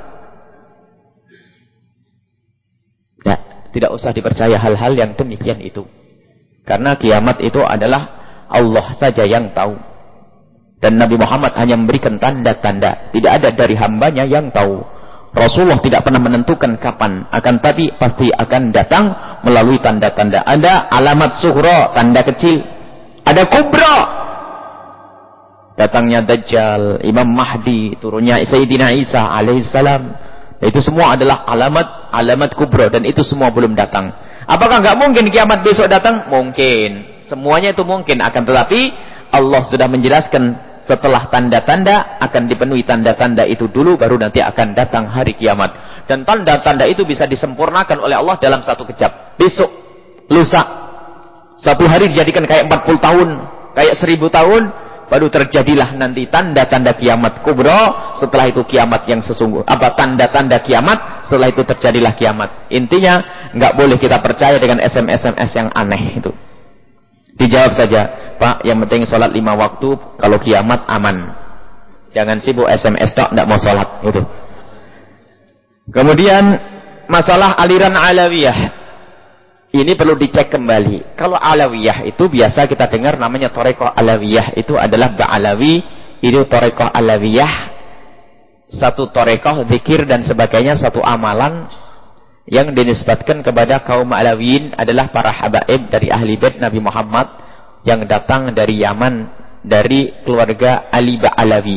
Ya, tidak usah dipercaya hal-hal yang demikian itu. Karena kiamat itu adalah Allah saja yang tahu. Dan Nabi Muhammad hanya memberikan tanda-tanda. Tidak ada dari hambanya yang tahu. Rasulullah tidak pernah menentukan kapan. Akan tapi pasti akan datang melalui tanda-tanda. Ada alamat sughra, tanda kecil. Ada kubra. Datangnya Dajjal, Imam Mahdi, turunnya Sayyidina Isa alaihissalam. Itu semua adalah alamat-alamat kubra. Dan itu semua belum datang. Apakah nggak mungkin kiamat besok datang? Mungkin. Semuanya itu mungkin. Akan tetapi Allah sudah menjelaskan setelah tanda-tanda akan dipenuhi tanda-tanda itu dulu, baru nanti akan datang hari kiamat. Dan tanda-tanda itu bisa disempurnakan oleh Allah dalam satu kejap. Besok, lusa, satu hari dijadikan kayak empat puluh tahun, kayak seribu tahun, baru terjadilah nanti tanda-tanda kiamat kubra. Setelah itu kiamat yang sesungguh, apa tanda-tanda kiamat, setelah itu terjadilah kiamat. Intinya nggak boleh kita percaya dengan S M S S M S yang aneh itu. Dijawab saja, Pak, yang penting sholat lima waktu, kalau kiamat aman. Jangan sibuk S M S tok, tidak mau sholat gitu. Kemudian masalah aliran Alawiyah, ini perlu dicek kembali. Kalau Alawiyah itu biasa kita dengar namanya Thariqah Alawiyah, itu adalah Ba'alawi, itu Thariqah Alawiyah, satu Thariqah zikir dan sebagainya, satu amalan yang dinisbatkan kepada kaum Alawiyin adalah para habaib dari ahli bait Nabi Muhammad yang datang dari Yaman, dari keluarga Ali Ba'alawi.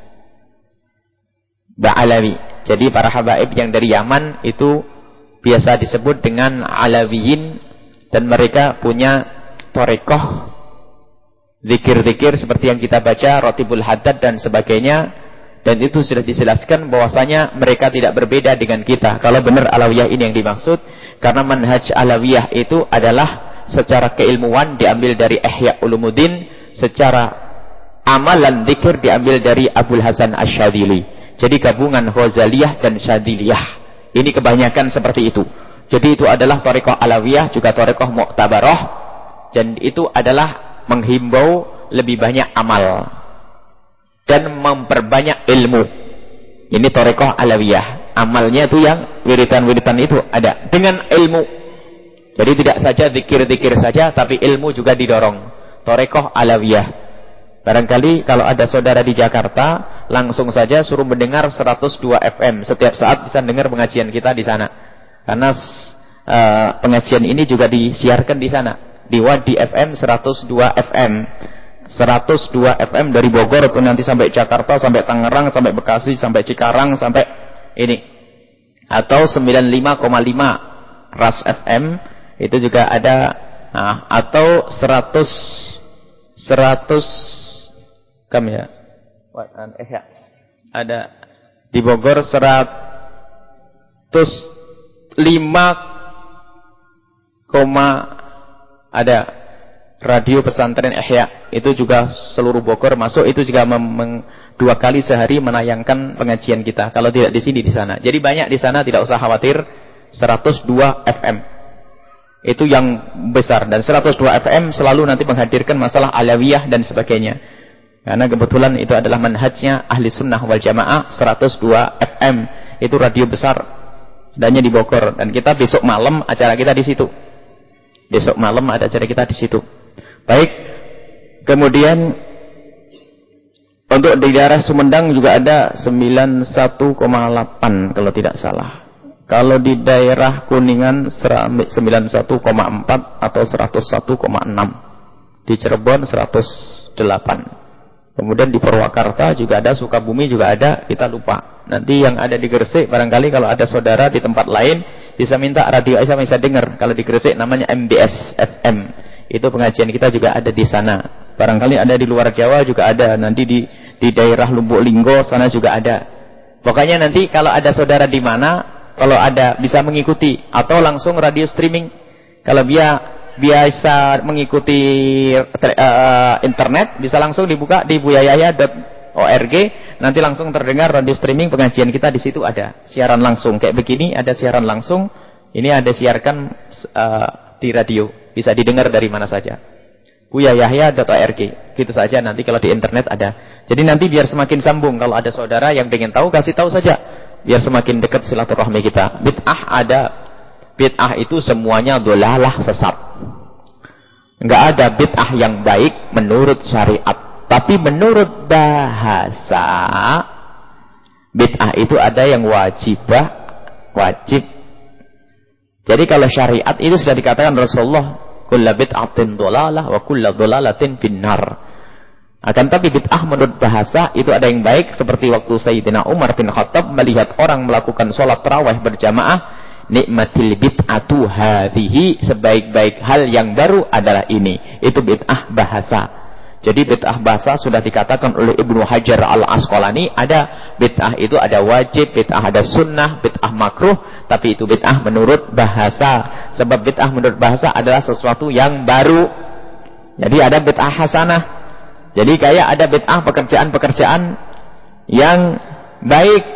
Ba'alawi. Jadi para habaib yang dari Yaman itu biasa disebut dengan Alawiyin, dan mereka punya thariqah zikir-zikir seperti yang kita baca, Ratibul Haddad dan sebagainya. Dan itu sudah dijelaskan bahwasanya mereka tidak berbeda dengan kita. Kalau benar Alawiyah ini yang dimaksud, karena manhaj Alawiyah itu adalah secara keilmuan diambil dari Ihya Ulumuddin, secara amalan zikir diambil dari Abul Hasan Asy-Syadzili. Jadi gabungan Ghazaliyah dan Syadziliyah. Ini kebanyakan seperti itu. Jadi itu adalah thariqah Alawiyah, juga thariqah Mu'tabarah, dan itu adalah menghimbau lebih banyak amal dan memperbanyak ilmu. Ini thariqah Alawiyah. Amalnya itu yang wiritan-wiritan itu ada dengan ilmu. Jadi tidak saja zikir-zikir saja, tapi ilmu juga didorong. Thariqah Alawiyah. Barangkali kalau ada saudara di Jakarta, langsung saja suruh mendengar seratus dua F M. Setiap saat bisa dengar pengajian kita di sana. Karena uh, pengajian ini juga disiarkan di sana di Wadi F M seratus dua F M. seratus dua F M dari Bogor itu nanti sampai Jakarta, sampai Tangerang, sampai Bekasi, sampai Cikarang, sampai ini. Atau sembilan puluh lima koma lima Ras F M itu juga ada. Nah, atau seratus seratus kam ya. Eh ya. Ada di Bogor seratus lima koma ada radio pesantren Ihya, itu juga seluruh Bogor masuk, itu juga mem- dua kali sehari menayangkan pengajian kita. Kalau tidak di sini, di sana. Jadi banyak di sana, tidak usah khawatir. seratus dua F M itu yang besar, dan seratus dua F M selalu nanti menghadirkan masalah alawiyah dan sebagainya. Karena kebetulan itu adalah manhajnya ahli sunnah wal jamaah. Seratus dua F M itu radio besar, adanya di Bogor, dan kita besok malam acara kita di situ. Besok malam ada acara kita di situ. Baik, kemudian untuk di daerah Sumedang juga ada sembilan puluh satu koma delapan kalau tidak salah. Kalau di daerah Kuningan sembilan puluh satu koma empat atau seratus satu koma enam. Di Cirebon seratus delapan. Kemudian di Purwakarta juga ada, Sukabumi juga ada, kita lupa. Nanti yang ada di Gresik, barangkali kalau ada saudara di tempat lain bisa minta radio Aisyah bisa dengar. Kalau di Gresik namanya M B S F M. Itu pengajian kita juga ada di sana. Barangkali ada di luar Jawa juga ada. Nanti di di daerah Lubuk Linggo sana juga ada. Pokoknya nanti kalau ada saudara di mana, kalau ada bisa mengikuti atau langsung radio streaming. Kalau dia biasa mengikuti uh, internet, bisa langsung dibuka di buyayaya dot org. Nanti langsung terdengar radio streaming pengajian kita di situ ada siaran langsung kayak begini, ada siaran langsung. Ini ada siarkan uh, di radio. Bisa didengar dari mana saja. buyayahya dot org. Gitu saja nanti kalau di internet ada. Jadi nanti biar semakin sambung. Kalau ada saudara yang pengen tahu, kasih tahu saja. Biar semakin dekat silaturahmi kita. Bid'ah ada. Bid'ah itu semuanya dolalah, sesat. Enggak ada bid'ah yang baik menurut syariat. Tapi menurut bahasa, bid'ah itu ada yang wajibah, wajib. Jadi kalau syariat itu sudah dikatakan Rasulullah, kullu bid'atin dhalalah wa kullu dhalalatin finnar. Akan tapi bid'ah menurut bahasa itu ada yang baik, seperti waktu Sayyidina Umar bin Khattab melihat orang melakukan sholat tarawih berjamaah, nikmatil bid'atu hadhihi, sebaik-baik hal yang baru adalah ini. Itu bid'ah bahasa. Jadi bid'ah bahasa sudah dikatakan oleh Ibnu Hajar Al-Asqalani, ada bid'ah itu ada wajib, bid'ah ada sunnah, bid'ah makruh, tapi itu bid'ah menurut bahasa. Sebab bid'ah menurut bahasa adalah sesuatu yang baru. Jadi ada bid'ah hasanah. Jadi kayak ada bid'ah pekerjaan-pekerjaan yang baik.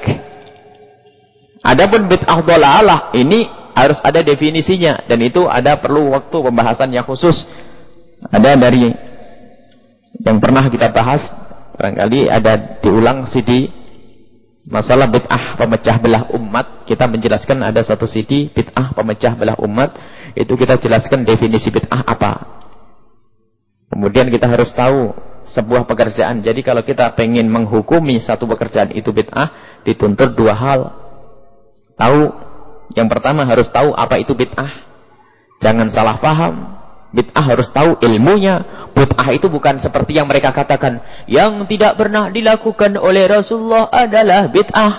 Adapun bid'ah dhalalah ini harus ada definisinya, dan itu ada perlu waktu pembahasan yang khusus. Ada dari yang pernah kita bahas, barangkali ada diulang C D masalah bid'ah pemecah belah umat. Kita menjelaskan ada satu C D bid'ah pemecah belah umat. Itu kita jelaskan definisi bid'ah apa. Kemudian kita harus tahu sebuah pekerjaan. Jadi kalau kita pengen menghukumi satu pekerjaan itu bid'ah, dituntut dua hal. Tahu, yang pertama harus tahu apa itu bid'ah. Jangan salah paham. Bid'ah harus tahu ilmunya. Bid'ah itu bukan seperti yang mereka katakan, yang tidak pernah dilakukan oleh Rasulullah adalah bid'ah.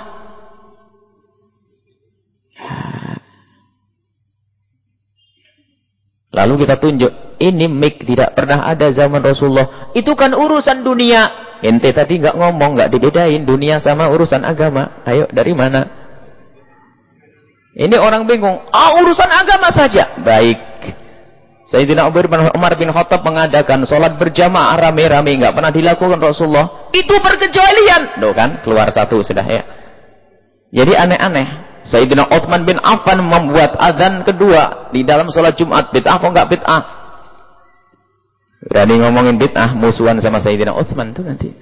Lalu kita tunjuk, ini mik tidak pernah ada zaman Rasulullah. Itu kan urusan dunia. Ente tadi nggak ngomong, nggak dibedain dunia sama urusan agama. Ayo, dari mana? Ini orang bingung. Ah, urusan agama saja. Baik. Sayyidina Umar bin Khattab mengadakan sholat berjamaah rame-rame, nggak pernah dilakukan Rasulullah. Itu perkecualian. Loh kan, keluar satu sudah ya. Jadi aneh-aneh. Sayyidina Utsman bin Affan membuat azan kedua di dalam sholat Jumat. Bid'ah kok nggak bid'ah? Berani ngomongin bid'ah, musuhan sama Sayyidina Utsman tuh nanti.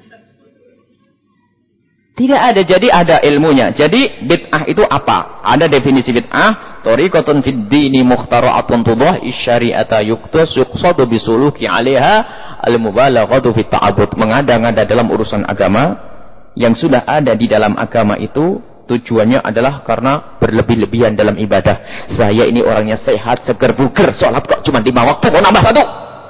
Tidak ada, jadi ada ilmunya. Jadi bid'ah itu apa? Ada definisi bid'ah, thariqatun fid dini mukhtara'atun tudah isyari'ata yuqtas yuqsadu bisuluki 'alaiha al-mubalaghatu fit ta'abbud. Mengada-ngada dalam urusan agama yang sudah ada di dalam agama itu Tujuannya adalah karena berlebih-lebihan dalam ibadah. Saya ini orangnya sehat, seger, buger. Sholat kok cuma lima waktu, mau nambah satu.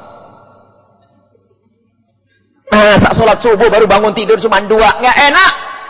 Nah, saat sholat subuh baru bangun tidur cuma dua. Nggak enak.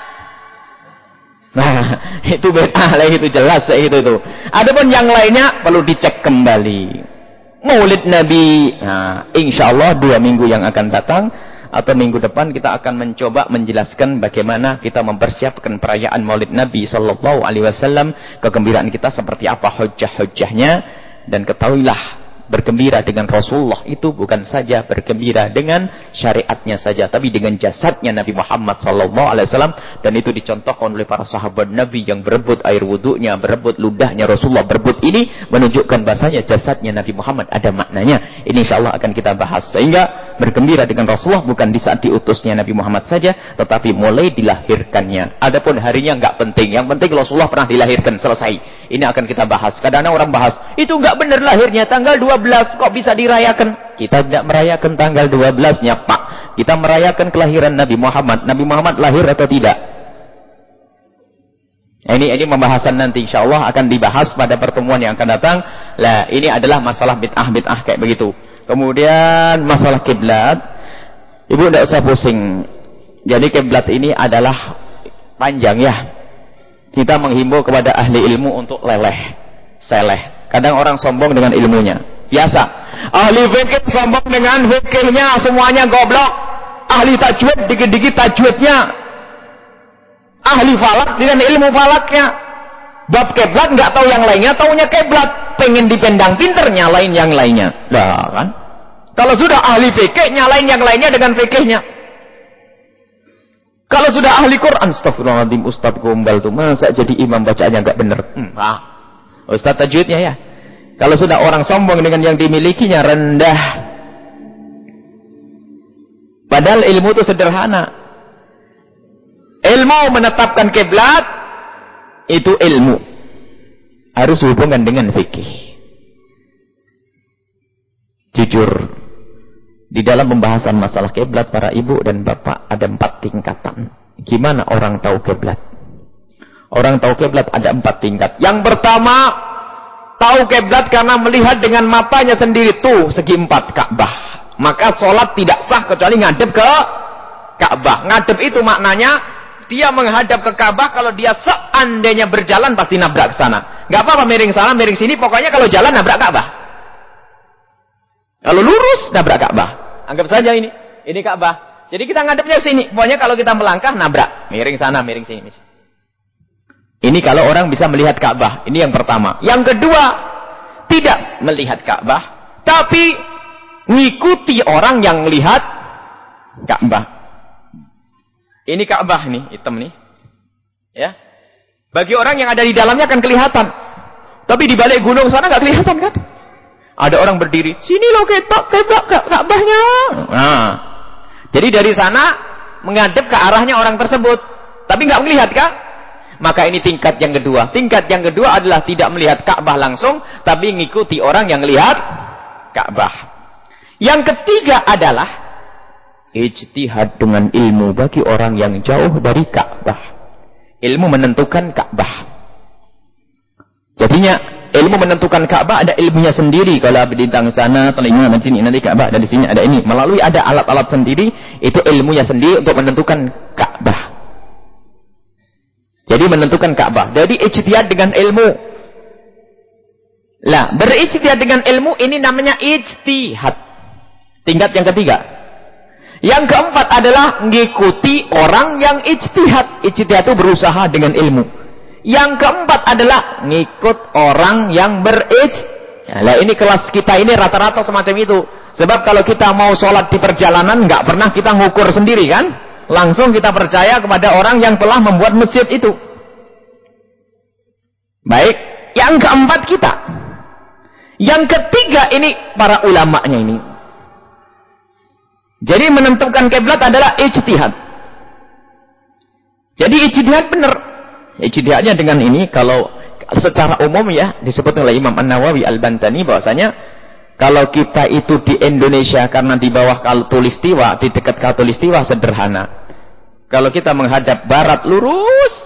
Nah, itu beda lah, itu jelas itu itu. Adapun yang lainnya perlu dicek kembali. Maulid Nabi. Nah, insya Allah dua minggu yang akan datang atau minggu depan kita akan mencoba menjelaskan bagaimana kita mempersiapkan perayaan Maulid Nabi Sallallahu Alaihi Wasallam. Kegembiraan kita seperti apa hujah-hujahnya, dan ketahuilah bergembira dengan Rasulullah itu bukan saja bergembira dengan syariatnya saja, tapi dengan jasadnya Nabi Muhammad Sallallahu Alaihi Wasallam, dan itu dicontohkan oleh para sahabat Nabi yang berebut air wudhunya, berebut ludahnya Rasulullah, berebut ini menunjukkan bahasanya jasadnya Nabi Muhammad ada maknanya. Ini insya Allah akan kita bahas, sehingga bergembira dengan Rasulullah bukan di saat diutusnya Nabi Muhammad saja, tetapi mulai dilahirkannya. Adapun harinya enggak penting, yang penting Rasulullah pernah dilahirkan, selesai. Ini akan kita bahas. Kadang-kadang orang bahas itu enggak benar lahirnya tanggal dua belas, kok bisa dirayakan? Kita tidak merayakan tanggal dua belasnya, Pak. Kita merayakan kelahiran Nabi Muhammad. Nabi Muhammad lahir atau tidak? Ini ini pembahasan nanti insyaallah akan dibahas pada pertemuan yang akan datang. Lah, ini adalah masalah bid'ah-bid'ah kayak begitu. Kemudian masalah kiblat. Ibu tidak usah pusing. Jadi kiblat ini adalah panjang ya. Kita menghimbau kepada ahli ilmu untuk leleh, seleh. Kadang orang sombong dengan ilmunya. Biasa. Ahli fikih sombong dengan fikihnya, semuanya goblok. Ahli tajwid dikit-dikit tajwidnya. Ahli falak dengan ilmu falaknya. Bab kiblat nggak tahu yang lainnya, taunya kiblat. Pengen dipendang pinter, nyalain yang lainnya. Lah kan? Kalau sudah ahli fikih, nyalain yang lainnya dengan fikihnya. Kalau sudah ahli Quran, astagfirullahaladzim, Ustaz gombal tuh, masa jadi imam bacaannya nggak bener? Hmm, ah. Ustaz tajwidnya ya. Kalau sudah orang sombong dengan yang dimilikinya, rendah. Padahal ilmu itu sederhana. Ilmu menetapkan kiblat itu ilmu. Harus hubungan dengan fikih. Jujur, di dalam pembahasan masalah kiblat para ibu dan bapak ada empat tingkatan. Gimana orang tahu kiblat? Orang tahu kiblat ada empat tingkat. Yang pertama, tahu kiblat karena melihat dengan matanya sendiri, tuh segi empat Ka'bah. Maka sholat tidak sah kecuali ngadep ke Ka'bah. Ngadep itu maknanya dia menghadap ke Ka'bah. Kalau dia seandainya berjalan pasti nabrak ke sana. Gak apa-apa miring sana, miring sini. Pokoknya kalau jalan nabrak Ka'bah. Kalau lurus nabrak Ka'bah. Anggap saja ini, ini Ka'bah. Jadi kita ngadepnya ke sini. Pokoknya kalau kita melangkah nabrak. Miring sana, miring sini. Ini kalau orang bisa melihat Ka'bah. Ini yang pertama. Yang kedua, tidak melihat Ka'bah, tapi ngikuti orang yang melihat Ka'bah. Ini Ka'bah nih, hitam nih. Ya. Bagi orang yang ada di dalamnya akan kelihatan. Tapi di balik gunung sana nggak kelihatan kan? Ada orang berdiri, sini loh ketok Ka'bah Ka'bahnya. Nah. Jadi dari sana menghadap ke arahnya orang tersebut. Tapi nggak melihat kah? Maka ini tingkat yang kedua. Tingkat yang kedua adalah tidak melihat Ka'bah langsung, tapi mengikuti orang yang melihat Ka'bah. Yang ketiga adalah ijtihad dengan ilmu bagi orang yang jauh dari Ka'bah. Ilmu menentukan Ka'bah. Jadinya ilmu menentukan Ka'bah ada ilmunya sendiri. Kalau bintang sana, telinga di sini, nanti Ka'bah ada di sini, ada ini. Melalui ada alat-alat sendiri, itu ilmunya sendiri untuk menentukan Ka'bah. Jadi menentukan Ka'bah. Jadi ijtihad dengan ilmu. Lah, berijtihad dengan ilmu ini namanya ijtihad. Tingkat yang ketiga. Yang keempat adalah mengikuti orang yang ijtihad. Ijtihad itu berusaha dengan ilmu. Yang keempat adalah ngikut orang yang berijtihad. Nah, ini kelas kita ini rata-rata semacam itu. Sebab kalau kita mau sholat di perjalanan, nggak pernah kita ngukur sendiri kan? Langsung kita percaya kepada orang yang telah membuat masjid itu. Baik, yang keempat kita. Yang ketiga ini para ulamanya ini. Jadi menentukan kiblat adalah ijtihad. Jadi ijtihad benar. Ijtihadnya dengan ini, kalau secara umum ya disebut oleh Imam An-Nawawi Al-Bantani bahwasanya kalau kita itu di Indonesia karena di bawah Khatulistiwa, di dekat Khatulistiwa sederhana. Kalau kita menghadap barat lurus,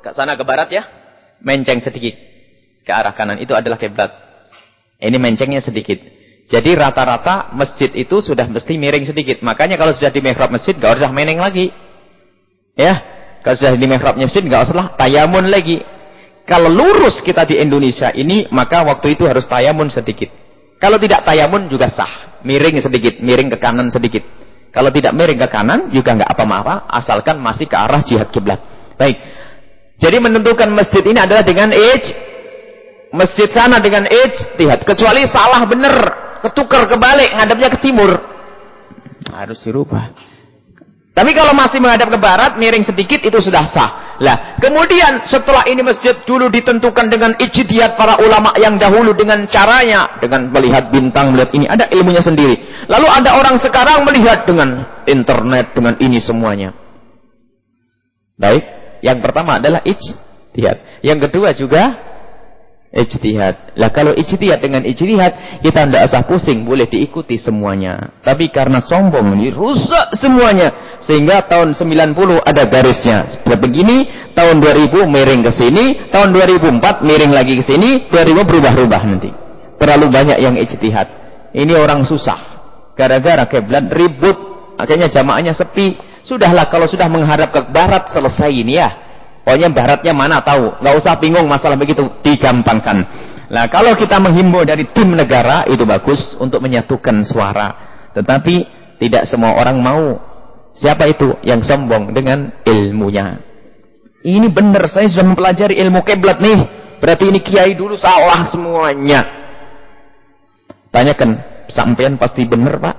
ke sana ke barat ya, menceng sedikit ke arah kanan, itu adalah kiblat. Ini mencengnya sedikit. Jadi rata-rata masjid itu sudah mesti miring sedikit. Makanya kalau sudah di mihrab masjid enggak usah meneng lagi. Ya, kalau sudah di mihrabnya masjid enggak usah tayamun lagi. Kalau lurus kita di Indonesia ini, maka waktu itu harus tayamun sedikit. Kalau tidak tayamun juga sah, miring sedikit, miring ke kanan sedikit. Kalau tidak miring ke kanan juga enggak apa-apa, asalkan masih ke arah jihad kiblat. Baik. Jadi menentukan masjid ini adalah dengan ij, masjid sana dengan ijtihad. Kecuali salah benar, ketukar kebalik, ngadapnya ke timur, harus dirubah. Tapi kalau masih menghadap ke barat, miring sedikit, itu sudah sah. Lah, kemudian setelah ini masjid dulu ditentukan dengan ijtihad para ulama yang dahulu dengan caranya, dengan melihat bintang, melihat ini, ada ilmunya sendiri. Lalu ada orang sekarang melihat dengan internet, dengan ini semuanya. Baik, yang pertama adalah ijtihad. Yang kedua juga ijtihad. Lah kalau ijtihad dengan ijtihad, kita tidak usah pusing, boleh diikuti semuanya. Tapi karena sombong ini rusak semuanya. Sehingga tahun sembilan puluh ada garisnya. Begini, tahun dua ribu miring ke sini, tahun dua ribu empat miring lagi ke sini, dua ribu berubah-ubah nanti. Terlalu banyak yang ijtihad. Ini orang susah. Gara-gara kiblat ribut, akhirnya jamaahnya sepi. Sudahlah kalau sudah menghadap ke barat selesai ini ya. Pokoknya baratnya mana tahu, nggak usah bingung masalah begitu, digampangkan. Nah, kalau kita menghimbau dari tim negara itu bagus untuk menyatukan suara, tetapi tidak semua orang mau. Siapa itu yang sombong dengan ilmunya? Ini benar, saya sudah mempelajari ilmu kiblat nih. Berarti ini kiai dulu salah semuanya. Tanyakan, sampean pasti benar pak?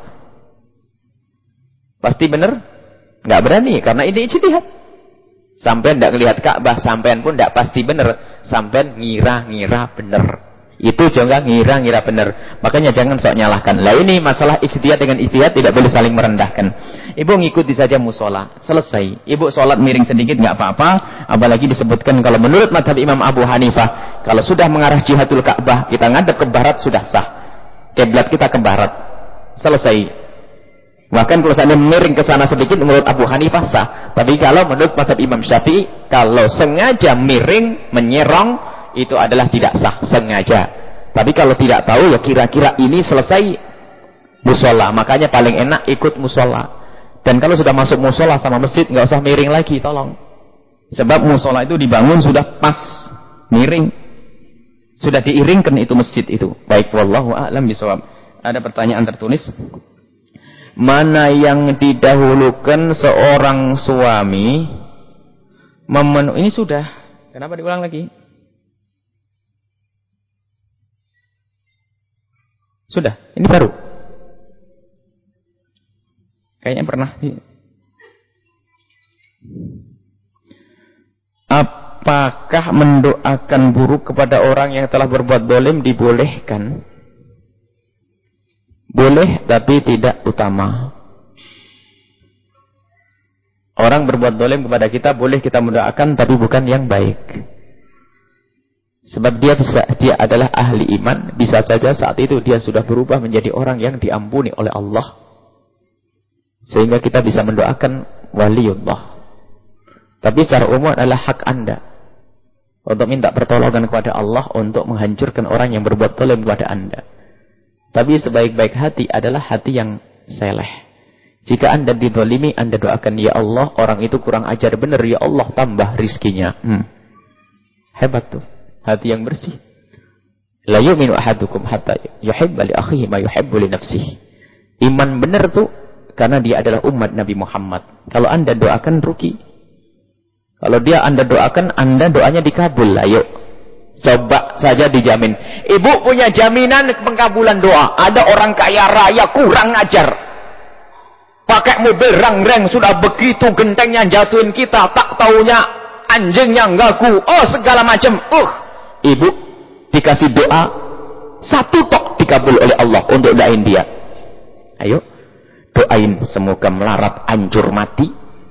Pasti benar? Nggak berani karena ini ijtihad. Sampean tidak melihat Ka'bah, sampean pun tidak pasti benar. Sampean ngira-ngira benar. Itu juga ngira-ngira benar. Makanya jangan sok nyalahkan. Lah ini masalah ijtihad dengan ijtihad tidak boleh saling merendahkan. Ibu ngikuti saja musola, selesai. Ibu sholat miring sedikit nggak apa-apa. Apalagi disebutkan kalau menurut madhab Imam Abu Hanifah, kalau sudah mengarah jihadul Ka'bah, kita ngadep ke barat sudah sah. Kiblat kita ke barat, selesai. Bahkan kalau seandainya miring ke sana sedikit menurut Abu Hanifah sah. Tapi kalau menurut mazhab Imam Syafi'i, kalau sengaja miring, menyerong, itu adalah tidak sah, sengaja. Tapi kalau tidak tahu ya kira-kira ini selesai musola, makanya paling enak ikut musola. Dan kalau sudah masuk musola sama masjid, nggak usah miring lagi, tolong. Sebab musola itu dibangun sudah pas miring, sudah diiringkan itu masjid itu. Baik, wallahu a'lam bishawab. Ada pertanyaan tertulis. Mana yang didahulukan seorang suami memenuhi, ini sudah, kenapa diulang lagi? Sudah, ini baru. Kayaknya pernah. Apakah mendoakan buruk kepada orang yang telah berbuat dolim dibolehkan? Boleh, tapi tidak utama. Orang berbuat dolim kepada kita, boleh kita mendoakan, tapi bukan yang baik. Sebab dia bisa, dia adalah ahli iman. Bisa saja saat itu dia sudah berubah menjadi orang yang diampuni oleh Allah. Sehingga kita bisa mendoakan waliullah. Tapi secara umum adalah hak anda untuk minta pertolongan kepada Allah untuk menghancurkan orang yang berbuat dolim kepada anda. Tapi sebaik-baik hati adalah hati yang seleh. Jika anda didolimi, anda doakan, ya Allah, orang itu kurang ajar benar, ya Allah, tambah rizkinya. Hmm. Hebat tuh, hati yang bersih. La yu'minu ahadukum hatta yuhibba li akhihi ma yuhibbu li nafsihi. Iman benar tuh karena dia adalah umat Nabi Muhammad. Kalau anda doakan rugi. Kalau dia anda doakan, anda doanya dikabul. Ayo, coba saja dijamin. Ibu punya jaminan pengkabulan doa. Ada orang kaya raya kurang ajar, pakai mobil rang-rang, sudah begitu gentengnya jatuhin kita, tak taunya anjingnya ngaku, oh segala macam. Uh, ibu dikasih doa satu tok dikabul oleh Allah untuk doain dia. Ayo doain semoga melarat hancur mati.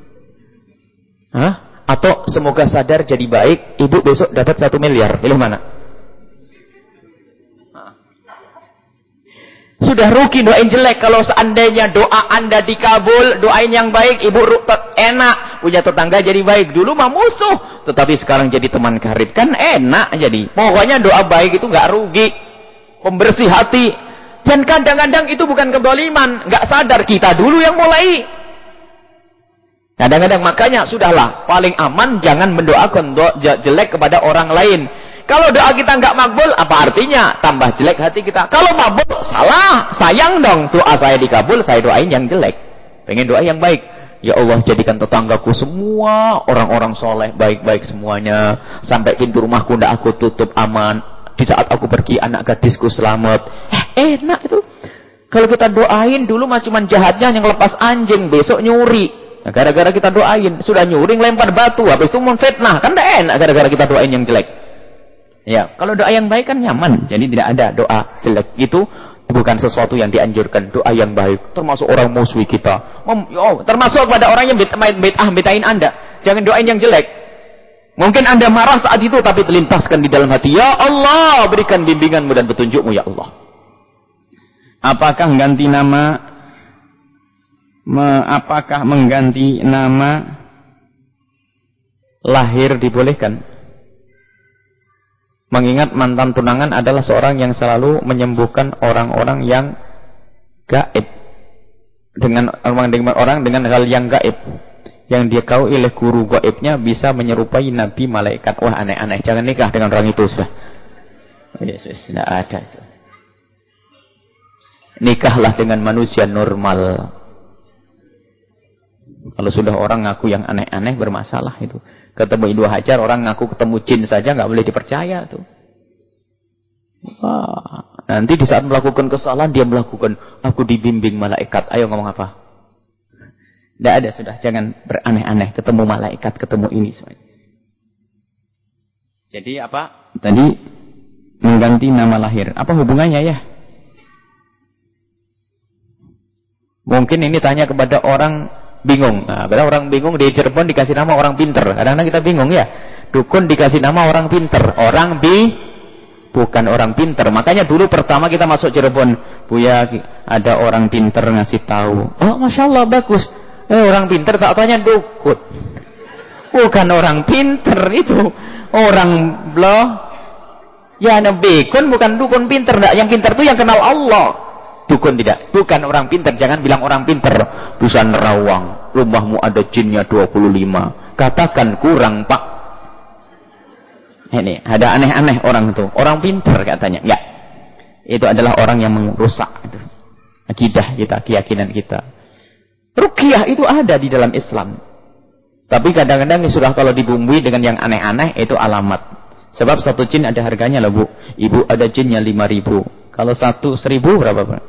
Hah? Atau semoga sadar jadi baik, ibu besok dapat satu miliar. Pilih mana? Sudah rugi doain jelek. Kalau seandainya doa Anda dikabul, doain yang baik, ibu enak, punya tetangga jadi baik. Dulu mah musuh, tetapi sekarang jadi teman karib, kan enak jadi. Pokoknya doa baik itu nggak rugi, pembersih hati. Dan kadang-kadang itu bukan kezaliman, nggak sadar kita dulu yang mulai. Kadang-kadang makanya sudahlah, paling aman jangan mendoakan doa jelek kepada orang lain. Kalau doa kita nggak makbul, apa artinya? Tambah jelek hati kita. Kalau makbul, salah. Sayang dong. Doa saya dikabul, saya doain yang jelek. Pengen doa yang baik. Ya Allah, jadikan tetanggaku semua orang-orang soleh, baik-baik semuanya. Sampai pintu rumahku ndak aku tutup aman. Di saat aku pergi, anak gadisku selamat. Eh, enak itu. Kalau kita doain, dulu mah cuma jahatnya yang lepas anjing, besok nyuri. Nah, gara-gara kita doain, sudah nyuri lempar batu, habis itu menfitnah. Kan ndak enak gara-gara kita doain yang jelek. Ya, kalau doa yang baik kan nyaman. Jadi tidak ada doa jelek. Itu bukan sesuatu yang dianjurkan. Doa yang baik. Termasuk orang musuh kita. Oh, termasuk pada orang yang bid'ah bid'ahin Anda. Jangan doain yang jelek. Mungkin Anda marah saat itu, tapi terlintaskan di dalam hati. Ya Allah, berikan bimbinganmu dan petunjukmu, ya Allah. Apakah mengganti nama me, apakah mengganti nama lahir dibolehkan? Mengingat mantan tunangan adalah seorang yang selalu menyembuhkan orang-orang yang gaib. Dengan orang dengan orang dengan hal yang gaib. Yang dia kau oleh guru gaibnya bisa menyerupai nabi malaikat. Wah, aneh-aneh. Jangan nikah dengan orang itu, sudah. Oh, Yesus, tidak ada itu. Nikahlah dengan manusia normal. Kalau sudah orang ngaku yang aneh-aneh bermasalah itu. Ketemu Ibnu Hajar, orang ngaku ketemu jin saja nggak boleh dipercaya tuh. Wah, nanti di saat melakukan kesalahan dia melakukan, aku dibimbing malaikat. Ayo ngomong apa? Tidak ada, sudah, jangan beraneh-aneh. Ketemu malaikat, ketemu ini semuanya. Jadi apa? Tadi mengganti nama lahir. Apa hubungannya ya? Mungkin ini tanya kepada orang bingung. Nah, bila orang bingung di Cirebon dikasih nama orang pinter. Kadang-kadang kita bingung ya. Dukun dikasih nama orang pinter. Orang bi bukan orang pinter. Makanya dulu pertama kita masuk Cirebon, Buya, ada orang pinter ngasih tahu. Oh, masya Allah, bagus. Eh, orang pinter, tak tanya dukun. Bukan orang pinter itu. Orang bloh. Ya, nebikun bukan dukun pinter. Yang pinter itu yang kenal Allah. Dukun tidak, bukan orang pintar. Jangan bilang orang pintar. Bisa nerawang, rumahmu ada jinnya dua puluh lima. Katakan kurang, Pak. Ini ada aneh-aneh orang itu. Orang pintar katanya. Enggak. Itu adalah orang yang merusak itu akidah kita, keyakinan kita. Ruqyah itu ada di dalam Islam. Tapi kadang-kadang sudah kalau dibumbui dengan yang aneh-aneh itu alamat. Sebab satu jin ada harganya loh, Bu. Ibu ada jinnya lima ribu. Kalau satu seribu berapa, Pak?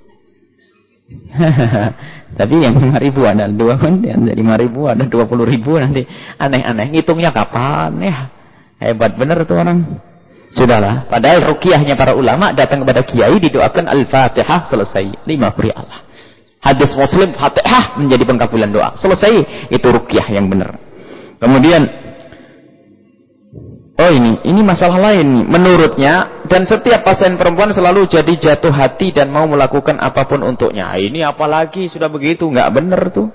Tapi yang lima ribu ada dua kan, yang lima ribu ada dua puluh ribu nanti aneh-aneh. Ngitungnya kapan ya? Hebat benar tuh orang. Sudahlah. Padahal ruqyahnya para ulama datang kepada kiai didoakan Al-Fatihah selesai. Lima puri Allah. Hadis Muslim Fatihah menjadi pengkabulan doa. Selesai. Itu ruqyah yang benar. Kemudian oh ini, ini masalah lain menurutnya, dan setiap pasien perempuan selalu jadi jatuh hati dan mau melakukan apapun untuknya. Ini apalagi sudah begitu, nggak benar tuh.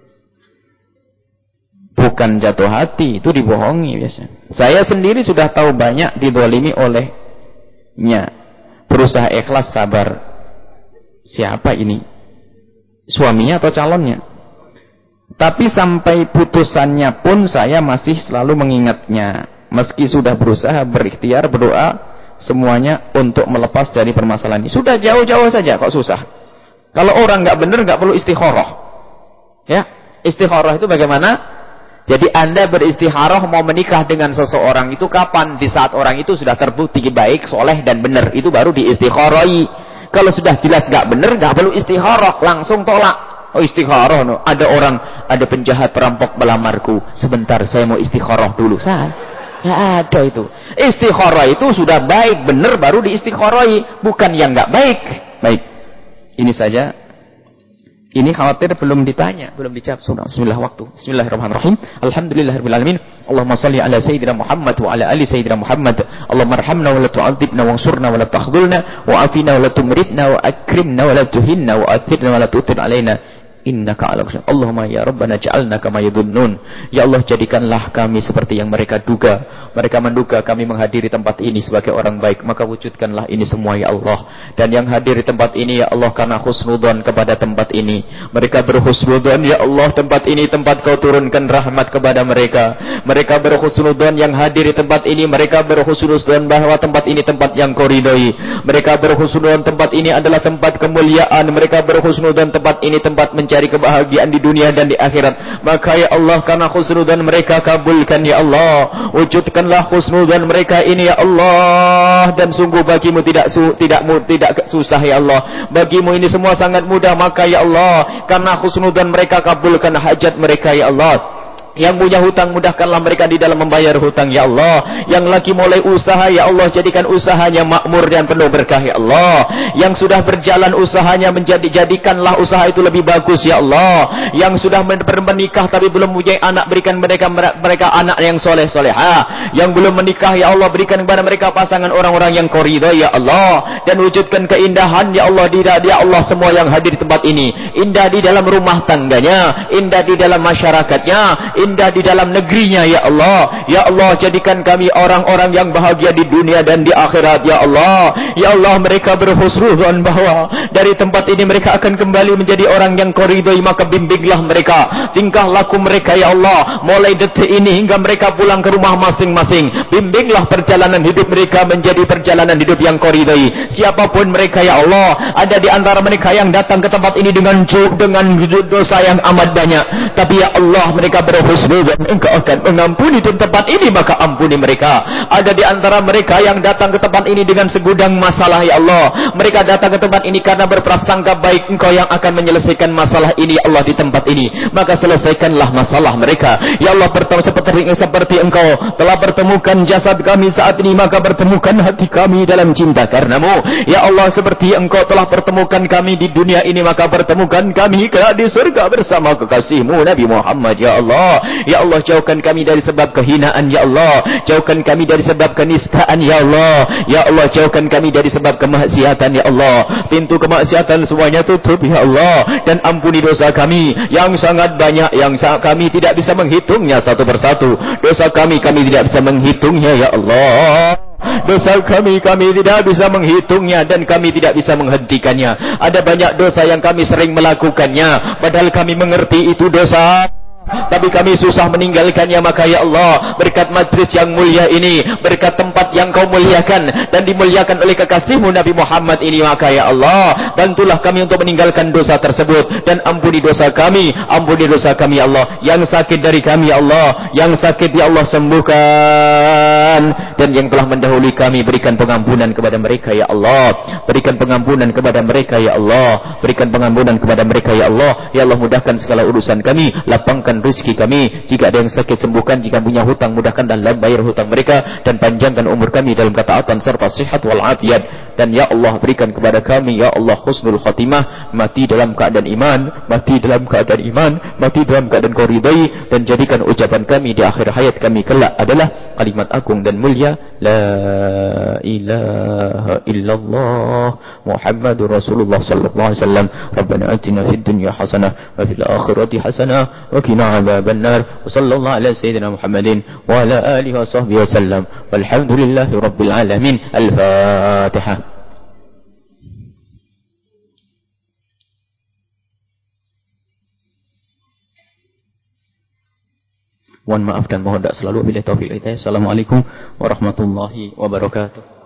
Bukan jatuh hati, itu dibohongi biasanya. Saya sendiri sudah tahu banyak didolimi olehnya. Berusaha ikhlas sabar. Siapa ini? Suaminya atau calonnya? Tapi sampai putusannya pun saya masih selalu mengingatnya. Meski sudah berusaha berikhtiar berdoa semuanya untuk melepas dari permasalahan ini. Sudah jauh-jauh saja kok susah. Kalau orang nggak benar nggak perlu istikharah. Ya, istikharah itu bagaimana? Jadi Anda beristikharah mau menikah dengan seseorang itu kapan? Di saat orang itu sudah terbukti baik, soleh dan benar, itu baru diistikharahi. Kalau sudah jelas nggak benar nggak perlu istikharah, langsung tolak. Oh, istikharah, no. Ada orang, ada penjahat perampok melamarku. Sebentar saya mau istikharah dulu. Saya ya ada itu. Istikharah itu sudah baik, benar baru diistikharahi, bukan yang enggak baik. Baik. Ini saja. Ini khawatir belum ditanya, belum dijawab. Bismillah waktu. Bismillahirrahmanirrahim. Alhamdulillahirabbil alamin. Allahumma shalli ala sayyidina Muhammad wa ala ali sayyidina Muhammad. Allahumma arhamna wa la tu'adzibna wansurna wa la takhdhulna wa afina wa la tumritna wa akrimna wa la tuhinna wa athirna wa la tu'tir alaina. Innaka ala kulli syai'in. Allahumma ya Rabbana ja'alna kama yadhunnun. Ya Allah, jadikanlah kami seperti yang mereka duga. Mereka menduga kami menghadiri tempat ini sebagai orang baik, maka wujudkanlah ini semua ya Allah. Dan yang hadir di tempat ini ya Allah karena husnudzon kepada tempat ini. Mereka berhusnudzon ya Allah, tempat ini tempat Kau turunkan rahmat kepada mereka. Mereka berhusnudzon yang hadir di tempat ini, mereka berhusnudzon bahwa tempat ini tempat yang Kau ridhoi. Mereka berhusnudzon tempat ini adalah tempat kemuliaan. Mereka berhusnudzon tempat ini tempat mencari kebahagiaan di dunia dan di akhirat. Maka ya Allah, karena husnudzon mereka kabulkan ya Allah. Wujudkanlah husnudzon mereka ini ya Allah. Dan sungguh bagimu tidak su, tidak tidak susah ya Allah. Bagimu ini semua sangat mudah. Maka ya Allah, karena husnudzon mereka kabulkan hajat mereka ya Allah. Yang punya hutang mudahkanlah mereka di dalam membayar hutang ya Allah. Yang lagi mulai usaha ya Allah, jadikan usahanya makmur dan penuh berkah ya Allah. Yang sudah berjalan usahanya menjadi jadikanlah usaha itu lebih bagus ya Allah. Yang sudah menikah tapi belum punya anak, berikan mereka mereka anak yang soleh soleha. Yang belum menikah ya Allah, berikan kepada mereka pasangan orang-orang yang Kau ridhoi ya Allah. Dan wujudkan keindahan ya Allah di ya Allah semua yang hadir di tempat ini. Indah di dalam rumah tangganya, indah di dalam masyarakatnya, indah di dalam negerinya ya Allah. Ya Allah, jadikan kami orang-orang yang bahagia di dunia dan di akhirat ya Allah. Ya Allah, mereka berhusnudzon bahwa dari tempat ini mereka akan kembali menjadi orang yang Kau ridhoi, maka bimbinglah mereka, tingkah laku mereka ya Allah, mulai detik ini hingga mereka pulang ke rumah masing-masing. Bimbinglah perjalanan hidup mereka menjadi perjalanan hidup yang Kau ridhoi. Siapapun mereka ya Allah, ada di antara mereka yang datang ke tempat ini dengan dengan dosa yang amat banyak, tapi ya Allah mereka berhusnudzon dan Engkau akan mengampuni di tempat ini, maka ampuni mereka. Ada di antara mereka yang datang ke tempat ini dengan segudang masalah ya Allah. Mereka datang ke tempat ini karena berprasangka baik Engkau yang akan menyelesaikan masalah ini ya Allah di tempat ini, maka selesaikanlah masalah mereka ya Allah. Pertama seperti, seperti Engkau telah pertemukan jasad kami saat ini, maka pertemukan hati kami dalam cinta karenamu ya Allah. Seperti Engkau telah pertemukan kami di dunia ini, maka pertemukan kami di surga bersama kekasihmu Nabi Muhammad ya Allah. Ya Allah, jauhkan kami dari sebab kehinaan ya Allah. Jauhkan kami dari sebab kenistaan ya Allah. Ya Allah, jauhkan kami dari sebab kemaksiatan ya Allah. Pintu kemaksiatan semuanya tutup ya Allah. Dan ampuni dosa kami yang sangat banyak, yang kami tidak bisa menghitungnya satu persatu. Dosa kami kami tidak bisa menghitungnya ya Allah. Dosa kami kami tidak bisa menghitungnya dan kami tidak bisa menghentikannya. Ada banyak dosa yang kami sering melakukannya, padahal kami mengerti itu dosa, tapi kami susah meninggalkannya. Maka ya Allah, berkat majlis yang mulia ini, berkat tempat yang Kau muliakan dan dimuliakan oleh kekasihmu Nabi Muhammad ini, maka ya Allah, bantulah kami untuk meninggalkan dosa tersebut dan ampuni dosa kami, ampuni dosa kami ya Allah. Yang sakit dari kami ya Allah, yang sakit ya Allah sembuhkan, dan yang telah mendahului kami berikan pengampunan kepada mereka ya Allah. Berikan pengampunan kepada mereka ya Allah. Berikan pengampunan kepada mereka ya Allah. Ya Allah, mudahkan segala urusan kami, lapangkan rezeki kami. Jika ada yang sakit sembuhkan, jika punya hutang mudahkan dalam bayar hutang mereka, dan panjangkan umur kami dalam ketaatan serta sihat wal afiat. Dan ya Allah, berikan kepada kami ya Allah husnul khatimah, mati dalam keadaan iman, mati dalam keadaan iman, mati dalam keadaan Kau ridhai, dan jadikan ucapan kami di akhir hayat kami kelak adalah kalimat agung dan mulia, la ilaha illallah Muhammadur Rasulullah sallallahu alaihi wasallam. Rabbana atina fid dunya hasanah wa fil akhirati hasanah wa qina adzaban nar. Sallallahu ala sayyidina Muhammadin wa ala alihi wa sahbihi wasallam. Walhamdulillahi rabbil alamin. Al-Fatihah. Mohon maaf dan mohon doa selalu. Wabillahi taufiq wal hidayah. Assalamualaikum warahmatullahi wabarakatuh.